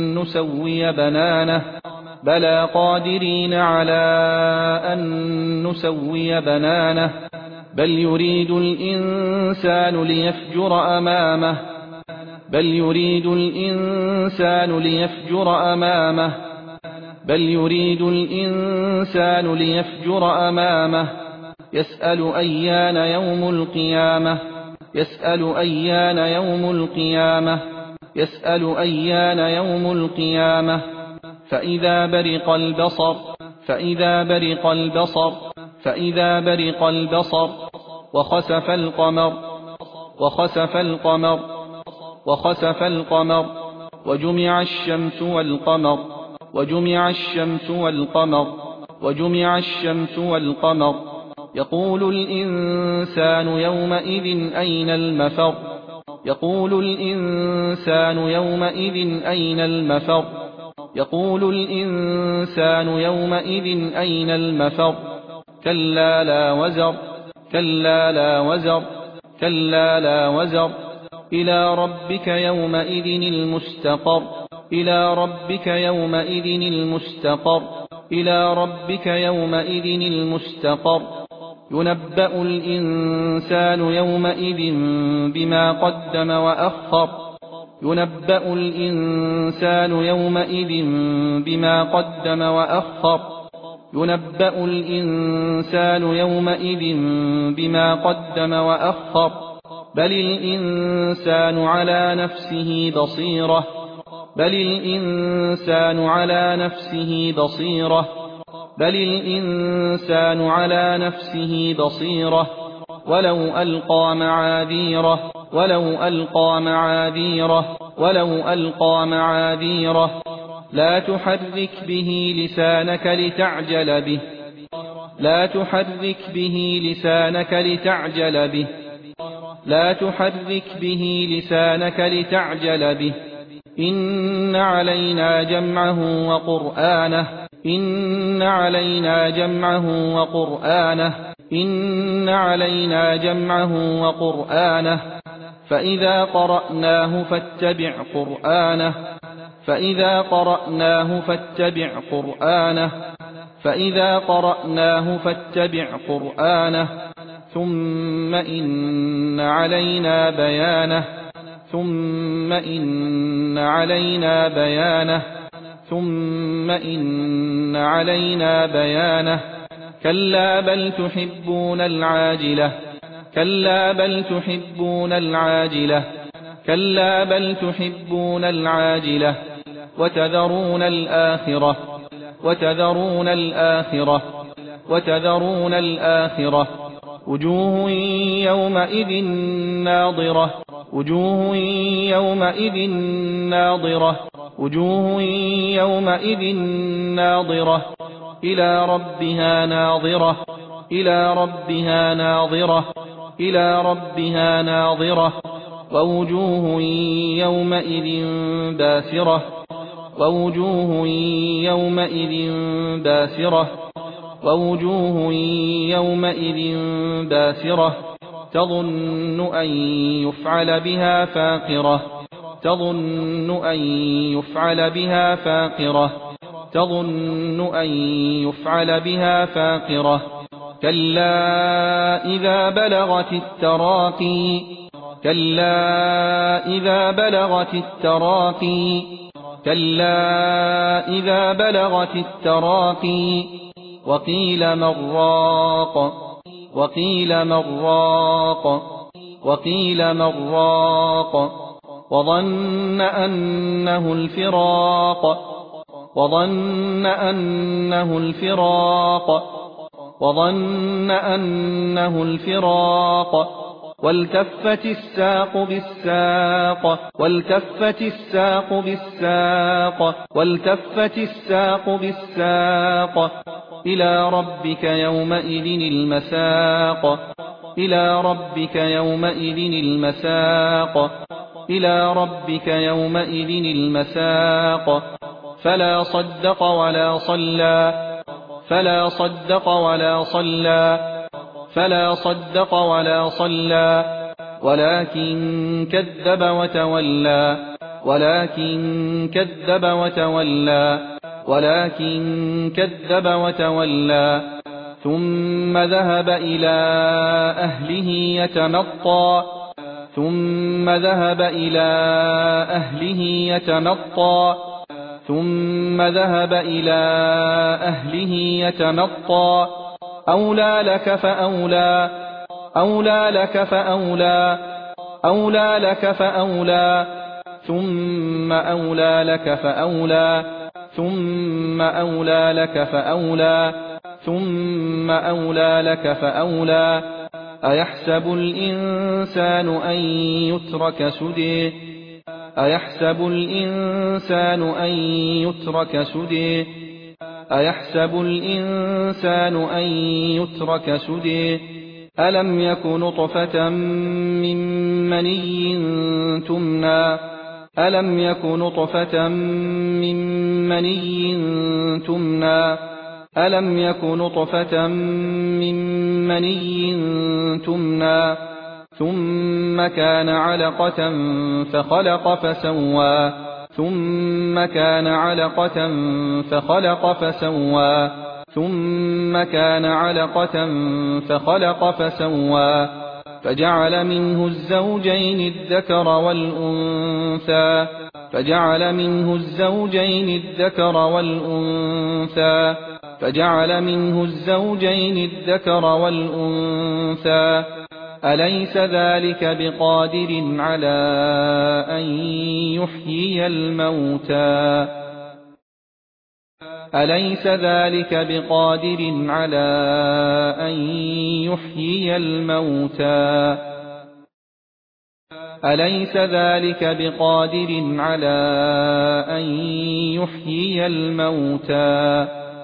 Speaker 1: نسوي بنانه. بلى قادرين على أن نسوي بنانه. بل يريد الإنسان ليفجر أمامه. بل يريد الإنسان ليفجر أمامه. بل يريد الإنسان ليفجر أمامه. يسأل أيان يوم القيامة. يسأل أيان يوم القيامة. يسأل أيان يوم القيامة. فإذا برق البصر. فإذا برق البصر. فإذا برق البصر. وخسف القمر. وخسف القمر. وخسف القمر. وجمع الشمس والقمر. وجمع الشمس والقمر. وجمع الشمس والقمر. يقول الإنسان يومئذ أين المفر. يقول الإنسان يومئذ أين المفر. يقول الإنسان يومئذ أين المفر. كلا لا وزر. كلا لا وزر. كلا لا وزر. إلى ربك يومئذ المستقر. إلى ربك يومئذ المستقر. إلى ربك يومئذ المستقر. ينبأ الإنسان يومئذ بما قدم وأخر. ينبأ الإنسان يومئذ بما قدم وأخر. ينبأ الإنسان يومئذ بما قدم وأخر. بل الإنسان على نفسه بصيرة. بل الإنسان على نفسه بصيرة. بل الإنسان على نفسه بصيرة. ولو ألقى معاذيره. ولو ألقى معاذيره. ولو ألقى معاذيره. لا تحرك به لسانك لتعجل به. لا تحرك به لسانك لتعجل به. لا تحرك به لسانك لتعجل به. إن علينا جمعه وقرآنه. إن علينا جمعه وقرآنه. إن علينا جمعه وقرآنه. فإذا قرأناه فاتبع قرآنه. فإذا قرأناه فاتبع قرآنه. فإذا قرأناه فاتبع قرآنه. ثم إن علينا بيانه. ثم إن علينا بيانه. ثم إن علينا بيانه. كلا بل تحبون العاجلة. كلا بل تحبون العاجلة. كلا بل تحبون العاجلة. وتذرون الآخرة. وتذرون الآخرة. وتذرون الآخرة. وجوه يومئذ ناضرة. وجوه يومئذ ناضرة. وجوه يومئذ ناظرة. إلى ربها ناظرة. إلى ربها ناظرة. إلى ربها ناظرة. ووجوه يومئذ باسرة. ووجوه يومئذ باسرة. ووجوه يومئذ باسرة. تظن أن يفعل بها فاقرة. تظن أن يفعل بها فاقرة. تظن أن يفعل بها فاقرة. كلا إذا بلغت التراقي كلا إذا بلغت التراقي كلا إذا بلغت التراقي وقيل من راق وقيل من راق وقيل من راق وظن أنه الفراق وظن أنه الفراق وظن أنه الفراق والتفت الساق بالساق والتفت الساق بالساق والتفت الساق بالساق إلى ربك يومئذ المساق إلى ربك يومئذ المساق إلى ربك يومئذ المساق فلا صدق ولا صلى فلا صدق ولا صلى فلا صدق ولا صلى ولكن كذب وتولى ولكن كذب وتولى ولكن كذب وتولى ثم ذهب إلى أهله يتمطى ثم ذهب إلى أهله يتمطى ثم ذهب إلى أهله يتمطى أولى لك فأولى أولى لك فأولى أولى لك فأولى ثم أولى لك فأولى ثم أولى لك فأولى ثم أولى لك فأولى أيحسب الإنسان أن يترك سدى أيحسب الإنسان أن يترك سدى أيحسب الإنسان أن يترك سدى ألم يك نطفة من مني تمنى ألم يك نطفة من مني تمنى ألم يك نطفة من مني تمنى ثم كان علقة فخلق فسوى ثم كان علقة فخلق فسوى ثم كان علقة فخلق فسوى فجعل منه الزوجين الذكر والأنثى فجعل منه الزوجين الذكر والأنثى فجعل منه الزوجين الذكر والأنثى أليس ذلك بقادر على أن يحيي الموتى أليس ذلك بقادر على أن يحيي الموتى أليس ذلك بقادر على أن يحيي الموتى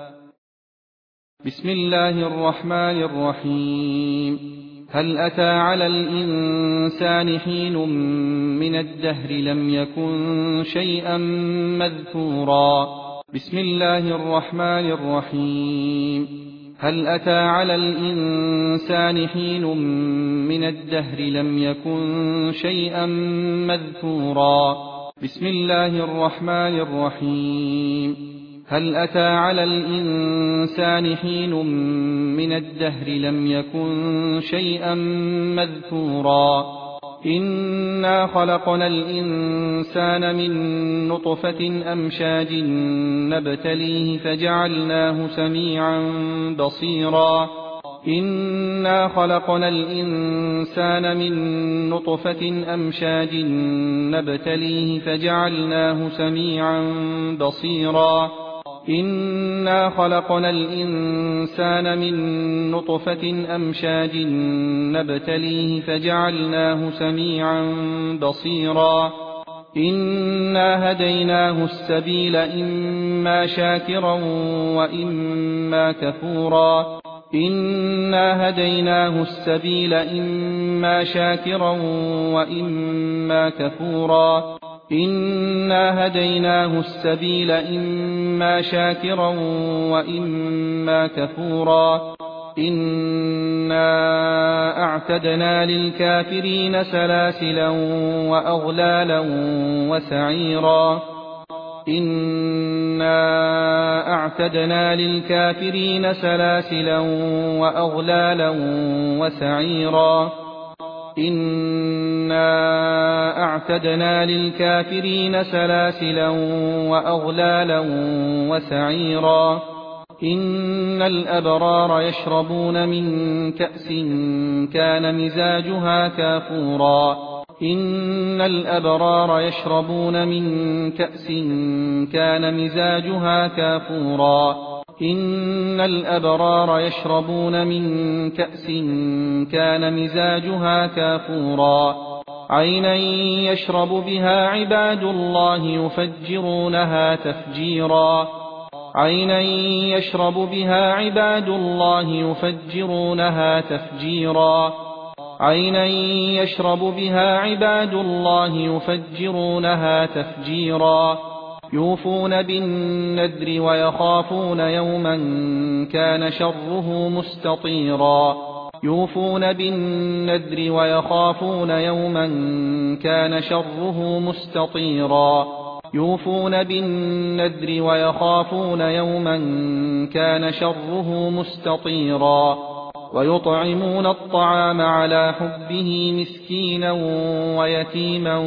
Speaker 1: بسم الله الرحمن الرحيم هل أتى على الإنسان حين من الدهر لم يكن شيئا مذكورا بسم الله الرحمن الرحيم هل أتى على الإنسان حين من الدهر لم يكن شيئا مذكورا بسم الله الرحمن الرحيم هل أتى على الإنسان حين من الدهر لم يكن شيئا مذكورا إنا خلقنا الإنسان من نطفة أمشاج نبتليه فجعلناه سميعا بصيرا إنا خلقنا الإنسان من نطفة أمشاج نبتليه فجعلناه سميعا بصيرا إنا خلقنا الإنسان من نطفة أمشاج نبتليه فجعلناه سميعا بصيرا إنا هديناه السبيل إما شاكرا وإما كفورا إنا هديناه السبيل إما شاكرا وإما كفورا إنا هديناه السبيل إما شاكرا وإما كفورا إنا أعتدنا للكافرين سلاسلا وأغلالا وسعيرا إنا أعتدنا للكافرين سلاسلا وأغلالا وسعيرا إنا أعتدنا للكافرين سلاسلا وأغلالا وسعيرا إن الأبرار يشربون من كأس كان مزاجها كافورا إن الأبرار يشربون من كأس كان مزاجها كافورا إن الأبرار يشربون من كأس كان مزاجها كافورا عينا يشرب بها عباد الله يفجرونها تفجيرا عينا يشرب بها عباد الله يفجرونها تفجيرا عينا يشرب بها عباد الله يفجرونها تفجيرا يوفون بالنذر ويخافون يوما كان شره مستطيرا يوفون بالنذر ويخافون يوما كان شره مستطيرا يوفون بالنذر ويخافون يوما كان شره مستطيرا ويطعمون الطعام على حبه مسكينا ويتيما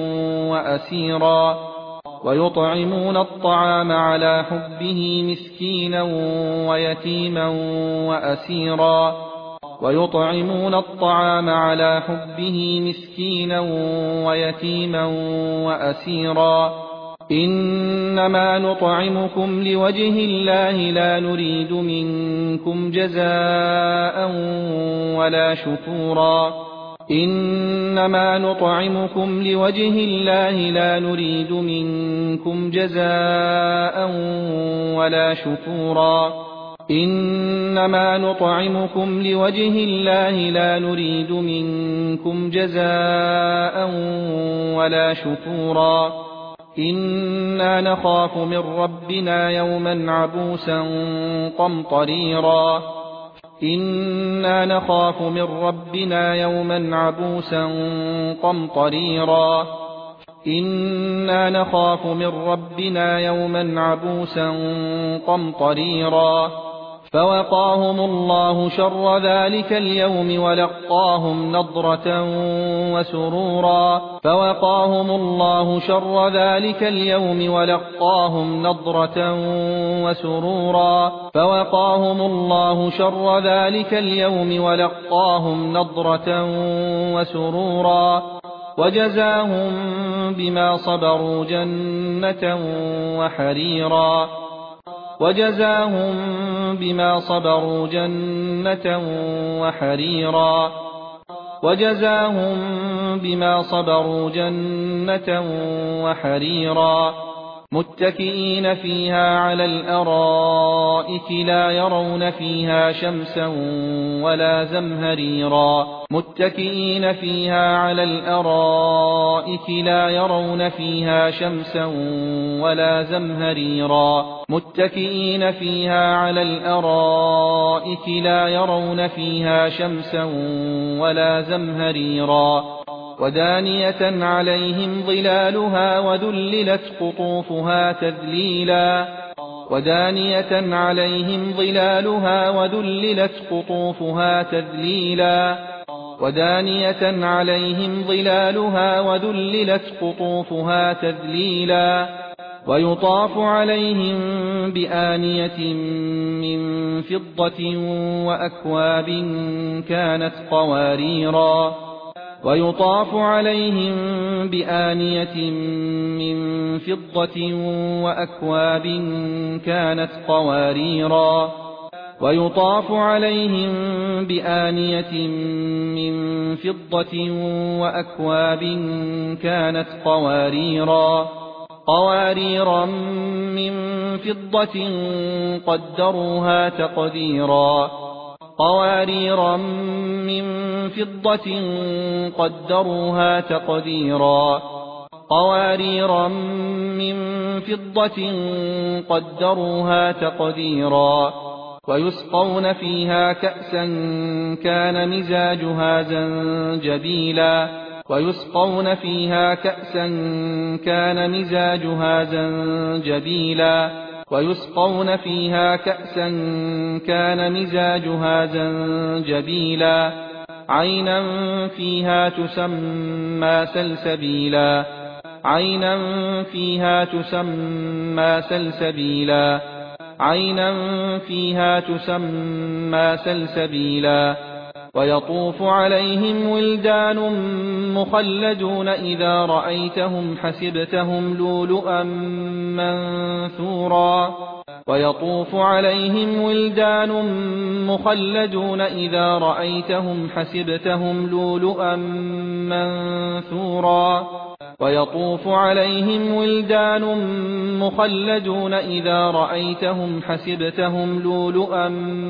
Speaker 1: وأسيرا ويطعمون الطعام على حبه مسكينا ويتيما وأسيرا ويطعمون الطعام على حبه مسكينا ويتيما وأسيرا إنما نطعمكم لوجه الله لا نريد منكم جزاء ولا شكورا إنما نطعمكم لوجه الله لا نريد منكم جزاء ولا شكورا إنما نطعمكم لوجه الله لا نريد منكم جزاء ولا شكورا إنا نخاف من ربنا يوما عبوسا قمطريرا إنا نخاف من ربنا يوما عبوسا قمطريرا إنا نخاف من ربنا يوما عبوسا قمطريرا فوقاهم الله شر ذلك اليوم ولقاهم نضرة وسرورا فوقاهم الله شر ذلك اليوم ولقاهم نضرة وسرورا فوقاهم الله شر ذلك اليوم ولقاهم نضرة وسرورا وجزاهم بما صبروا جنة وحريرا وجزاهم بما صبروا جنة وحريرا وجزاهم بما صبروا جنة وحريرا متكئين فيها على الأرائك لا يرون فيها شمسا ولا زمهريرا متكئين فيها على الأرائك لا يرون فيها شمسا ولا زمهريرا متكئين فيها على الأرائك لا يرون فيها شمسا ولا زمهريرا ودانية عليهم ظلالها وذللت قطوفها تذليلا ودانية عليهم ظلالها وذللت قطوفها تذليلا ودانية عليهم ظلالها وذللت قطوفها تذليلا ويطاف عليهم بآنية من فضة وأكواب كانت قواريرا ويطاف عليهم بآنية من فضة وأكواب كانت قواريرا ويطاف عليهم بآنية من فضة وأكواب كانت قواريرا قواريرا من فضة قدروها تقديرا قواريرا من فضة قدروها تقديرا قواريرا من فضة قدروها تقديرا ويسقون فيها كأسا كان مزاجها زنجبيلا ويسقون فيها كأسا كان مزاجها زنجبيلا ويسقون فيها كأسا كان مزاجها زنجبيلا عينا فيها تسمى سلسبيلا عينا فيها تسمى سلسبيلا عينا فيها تسمى سلسبيلا ويطوف عليهم ولدان مخلدون إذا رأيتهم حسبتهم لؤلؤا منثورا ويطوف عليهم ولدان مخلدون إذا رأيتهم حسبتهم لؤلؤا منثورا ويطوف عليهم ولدان مخلدون إذا رأيتهم حسبتهم لؤلؤا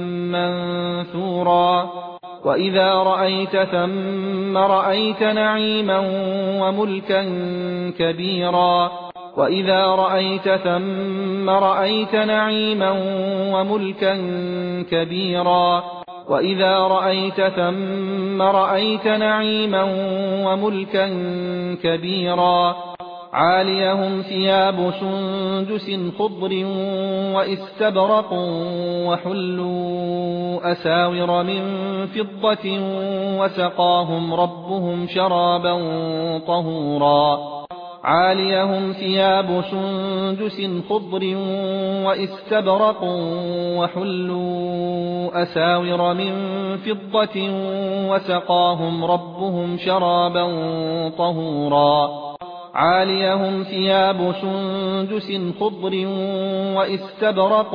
Speaker 1: منثورا وإذا رأيت ثم رأيت نعيما وملكا كبيرا وإذا رأيت ثم رأيت نعيما وملكا كبيرا وإذا رأيت ثم رأيت نعيما وملكا كبيرا عاليهم ثياب سندس خضر واستبرق وحلوا أساور من فضة وسقاهم ربهم شرابا طهورا عاليهم ثياب سندس خضر واستبرق وحلوا أساور من فضة وسقاهم ربهم شرابا طهورا عاليهم ثياب سندس خضر واستبرق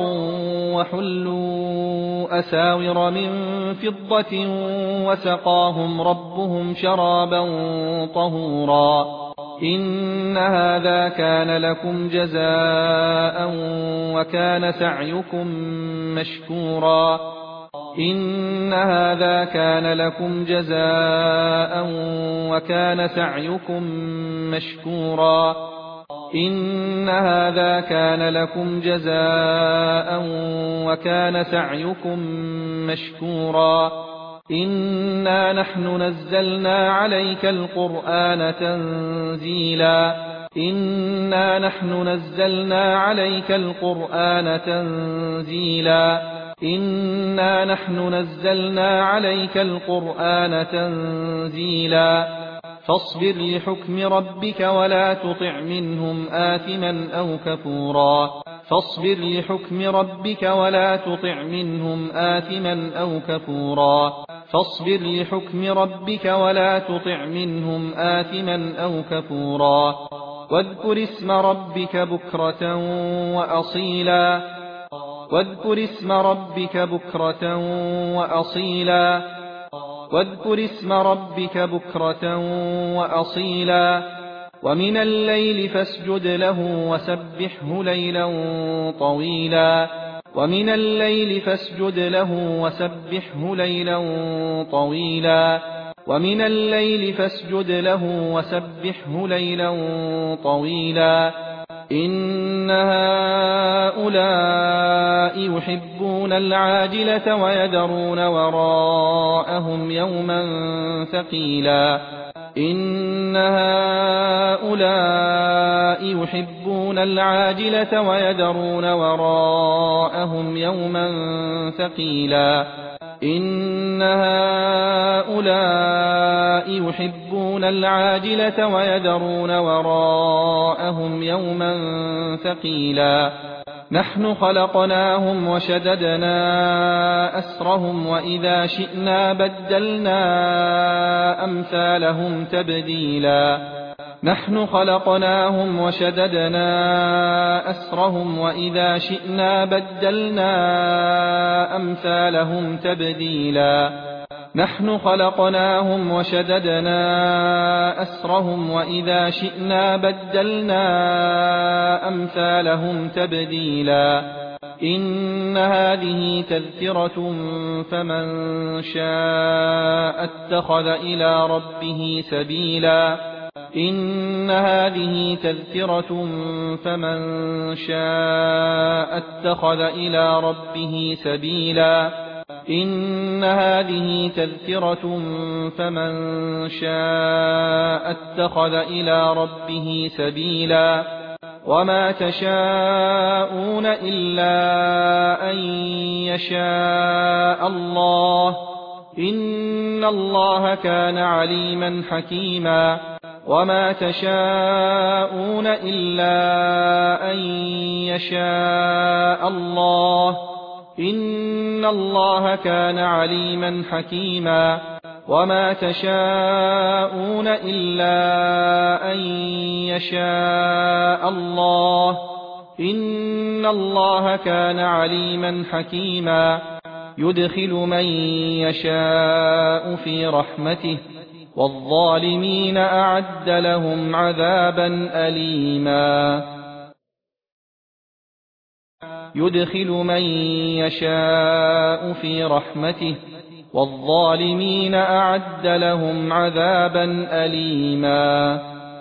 Speaker 1: وحلوا أساور من فضة وسقاهم ربهم شرابا طهورا إن هذا كان لكم جزاء وكان سعيكم مشكورا إن هذا كان لكم جزاء وكان سعيكم مشكورا إن هذا كان لكم جزاء وكان سعيكم مشكورا إنا نحن نزلنا عليك القرآن تنزيلا إنا نحن نزلنا عليك القرآن تنزيلا إنا نحن نزلنا عليك القرآن تنزيلا فاصبر لحكم ربك ولا تطع منهم آثما أو كفورا فاصبر لحكم ربك ولا تطع منهم آثما أو كفورا فاصبر لحكم ربك ولا تطع منهم آثما أو كفورا واذكر اسم ربك بكرة وأصيلا واذكر اسم ربك بكرة وأصيلا واذكر اسم ربك بكرة وأصيلا ومن الليل فاسجد له وسبحه ليلا طويلا ومن الليل فاسجد له وسبحه ليلا طويلا ومن الليل فاسجد له وسبحه ليلا طويلا إن هؤلاء يحبون العاجلة ويذرون وراءهم يوما ثقيلا إن هؤلاء يحبون العاجلة ويذرون وراءهم يوما ثقيلا إن هؤلاء يحبون العاجلة ويذرون وراءهم يوما ثقيلا نحن خلقناهم وشددنا أسرهم وإذا شئنا بدلنا أمثالهم تبديلا نحن خلقناهم وشددنا أسرهم وإذا شئنا بدلنا أمثالهم تبديلا نحن خلقناهم وشددنا أسرهم وإذا شئنا بدلنا أمثالهم تبديلا إن هذه تذكرة فمن شاء اتخذ إلى ربه سبيلا إن هذه تذكرة فمن شاء اتخذ إلى ربه سبيلا إن هذه تذكرة فمن شاء اتخذ إلى ربه سبيلا وما تشاءون إلا أن يشاء الله إن الله كان عليما حكيما وما تشاءون إلا أن يشاء الله إن الله كان عليما حكيما وما تشاءون إلا أن يشاء الله إن الله كان عليما حكيما يدخل من يشاء في رحمته والظالمين أعد لهم عذابا أليما يدخل من يشاء في رحمته والظالمين أعد لهم عذابا أليما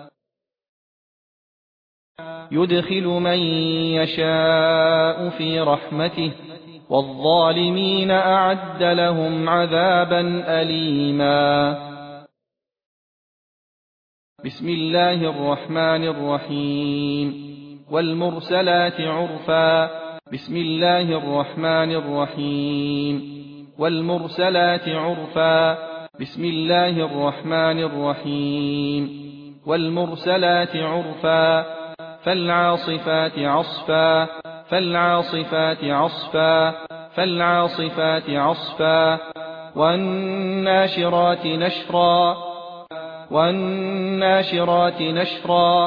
Speaker 1: يدخل من يشاء في رحمته والظالمين أعد لهم عذابا أليما بسم الله الرحمن الرحيم والمرسلات عرفا بسم الله الرحمن الرحيم والمرسلات عرفا بسم الله الرحمن الرحيم والمرسلات عرفا فالعاصفات عصفا فالعاصفات عصفا فالعاصفات عصفا والناشرات نشرا والناشرات نشرا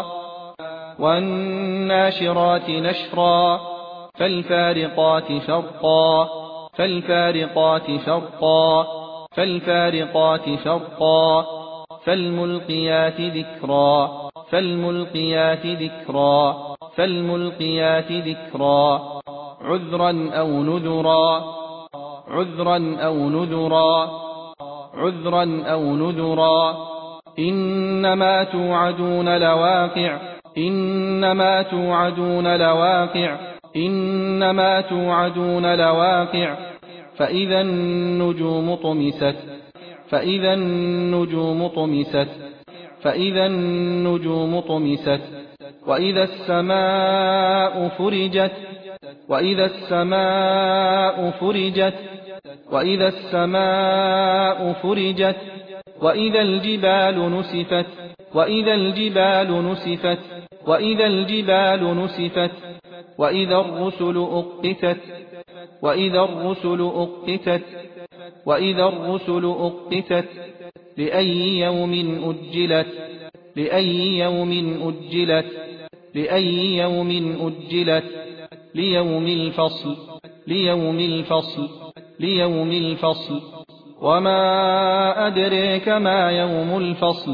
Speaker 1: والناشرات نشرا فالفارقات فرقا فالفارقات فرقا فالفارقات فرقا فالملقيات ذكرا فالملقيات ذكرا فالملقيات ذكرا عذرا أو نذرا عذرا أو نذرا عذرا أو نذرا إنما توعدون لواقع إنما توعدون لواقع إنما توعدون لواقع فإذا النجوم طمست فإذا النجوم طمست فإذا النجوم طمست وإذا السماء فرجت وإذا السماء فرجت وإذا السماء فرجت وإذا الجبال نسفت وإذا الجبال نسفت وإذا الجبال نسفت وإذا الرسل أقتت وإذا الرسل أقتت وإذا الرسل أقتت لأي يوم أجلت لأي يوم أجلت لأي يوم أجلت ليوم الفصل ليوم الفصل ليوم الفصل وما أدريك ما يوم الفصل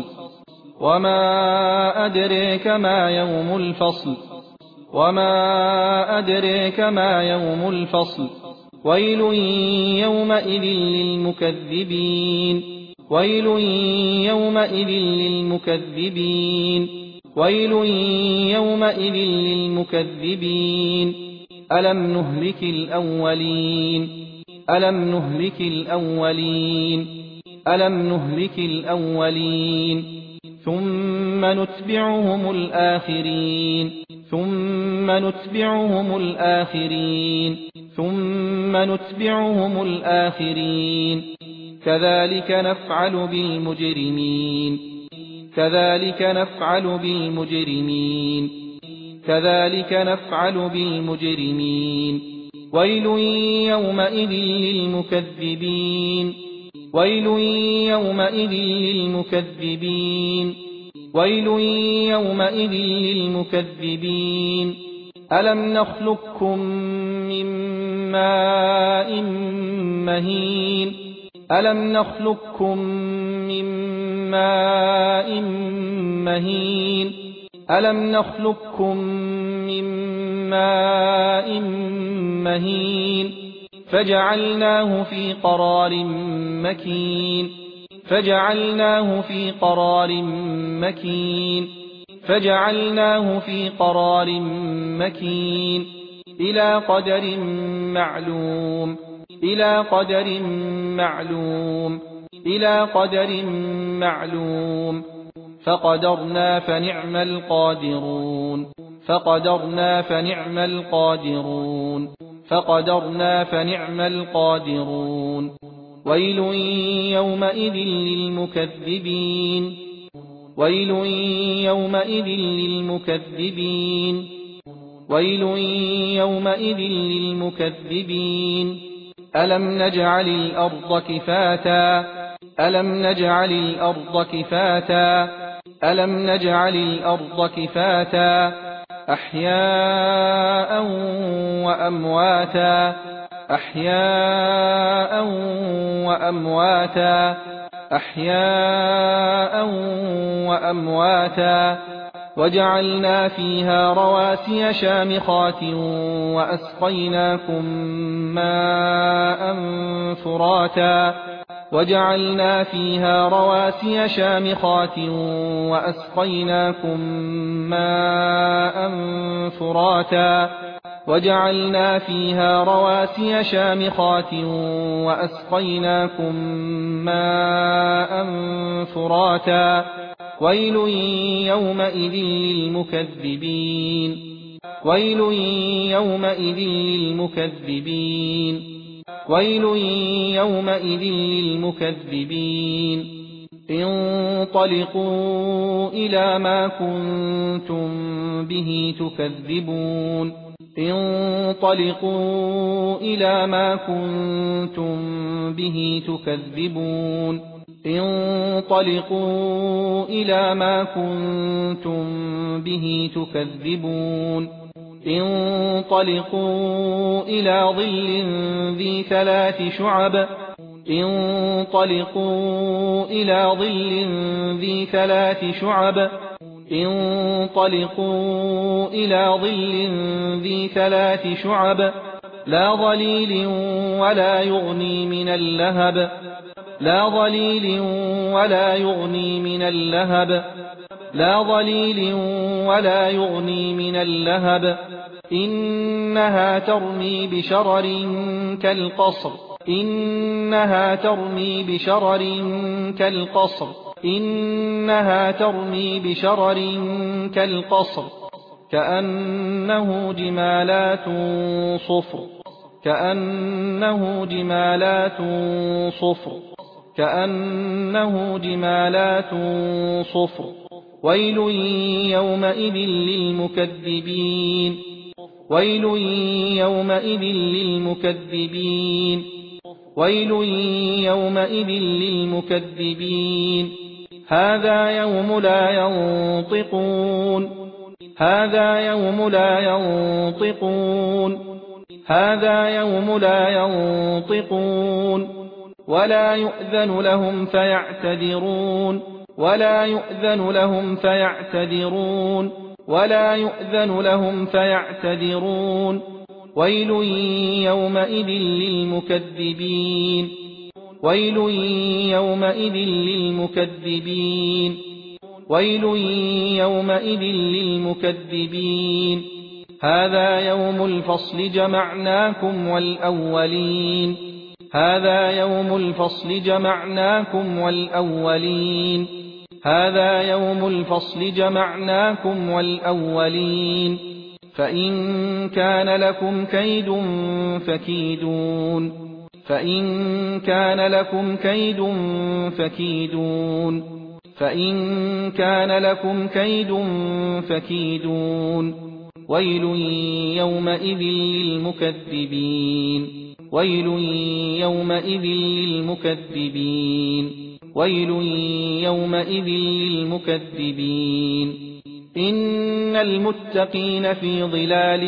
Speaker 1: وما أدريك ما يوم الفصل وما أدريك ما يوم الفصل ويل يومئذ للمكذبين ويل يومئذ للمكذبين ويل يومئذ للمكذبين ألم نهلك الأولين ألم نهلك الأولين ألم نهلك الأولين ثم نتبعهم الآخرين ثم نتبعهم الآخرين ثم نتبعهم الآخرين كذلك نفعل بالمجرمين كذلك نفعل بالمجرمين كذلك نفعل بالمجرمين ويل يومئذ للمكذبين ويل يومئذ للمكذبين ويل يومئذ للمكذبين ألم نخلقكم من ماء مهين ألم نخلقكم من ماء مهين ألم نخلقكم من ماء مهين فجعلناه في قرار مكين فجعلناه في قرار مكين فجعلناه في قرار مكين إلى قدر معلوم إلى قدر معلوم إلى قدر معلوم فقدرنا فنعم القادرون فقدرنا فنعم القادرون ويل يومئذ للمكذبين ألم نجعل الأرض كفاتا أحياء وأمواتا وجعلنا فيها رواسي شامخات وأسقيناكم ماء فراتا ويل يومئذ للمكذبين انطلقوا إلى ما كنتم به تكذبون انطلقوا إلى ظل ذي ثلاث شعب لا ظليل ولا يغني من اللهب إنها ترمي بشرر كالقصر كأنه جمالات صفر ويل يومئذ للمكذبين هذا يوم لا ينطقون ولا يؤذن لهم فيعتذرون ويل يومئذ للمكذبين هذا يوم الفصل جمعناكم والأولين فإن كان لكم كيد فكيدون ويل يومئذ للمكذبين إن المتقين في ظلال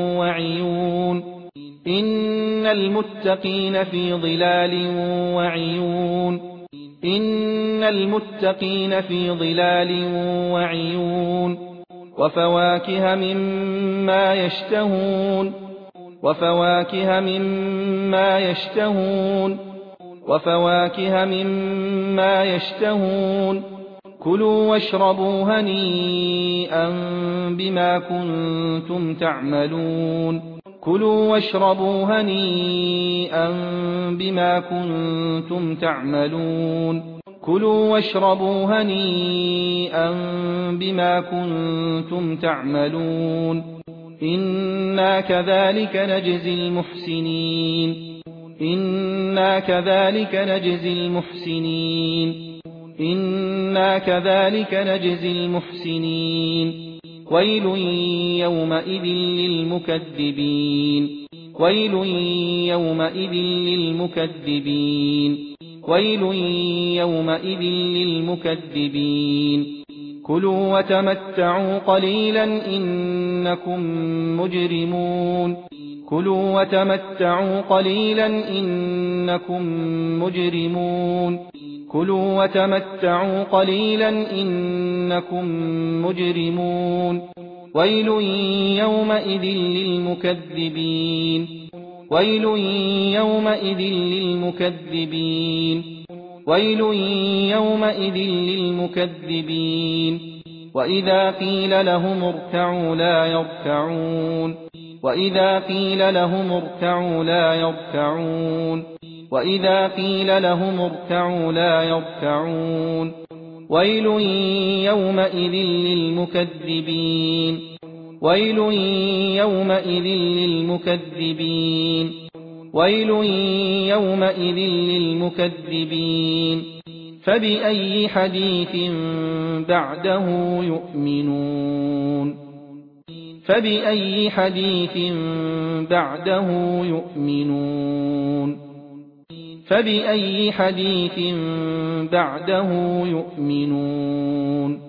Speaker 1: وعيون وفواكه مما يشتهون كلوا واشربوا هنيئا بما كنتم تعملون كلوا واشربوا هنيئا بما كنتم تعملون إنا كذلك نجزي المحسنين إنا كذلك نجزي المحسنين إنا كذلك نجزي المحسنين ويل يومئذ للمكذبين ويل يومئذ للمكذبين ويل يومئذ للمكذبين كلوا وتمتعوا قليلا إنكم مجرمون كلوا وتمتعوا قليلا إنكم مجرمون كلوا وتمتعوا قليلا إنكم مجرمون ويل يومئذ للمكذبين ويل يومئذ للمكذبين ويل يومئذ للمكذبين وإذا قيل لهم اركعوا لا يركعون وإذا قيل لهم اركعوا لا يركعون وإذا قيل لهم اركعوا لا يركعون ويل يومئذ للمكذبين ويل يومئذ للمكذبين ويل يومئذ للمكذبين فبأي حديث بعده يؤمنون فبأي حديث بعده يؤمنون فبأي حديث بعده يؤمنون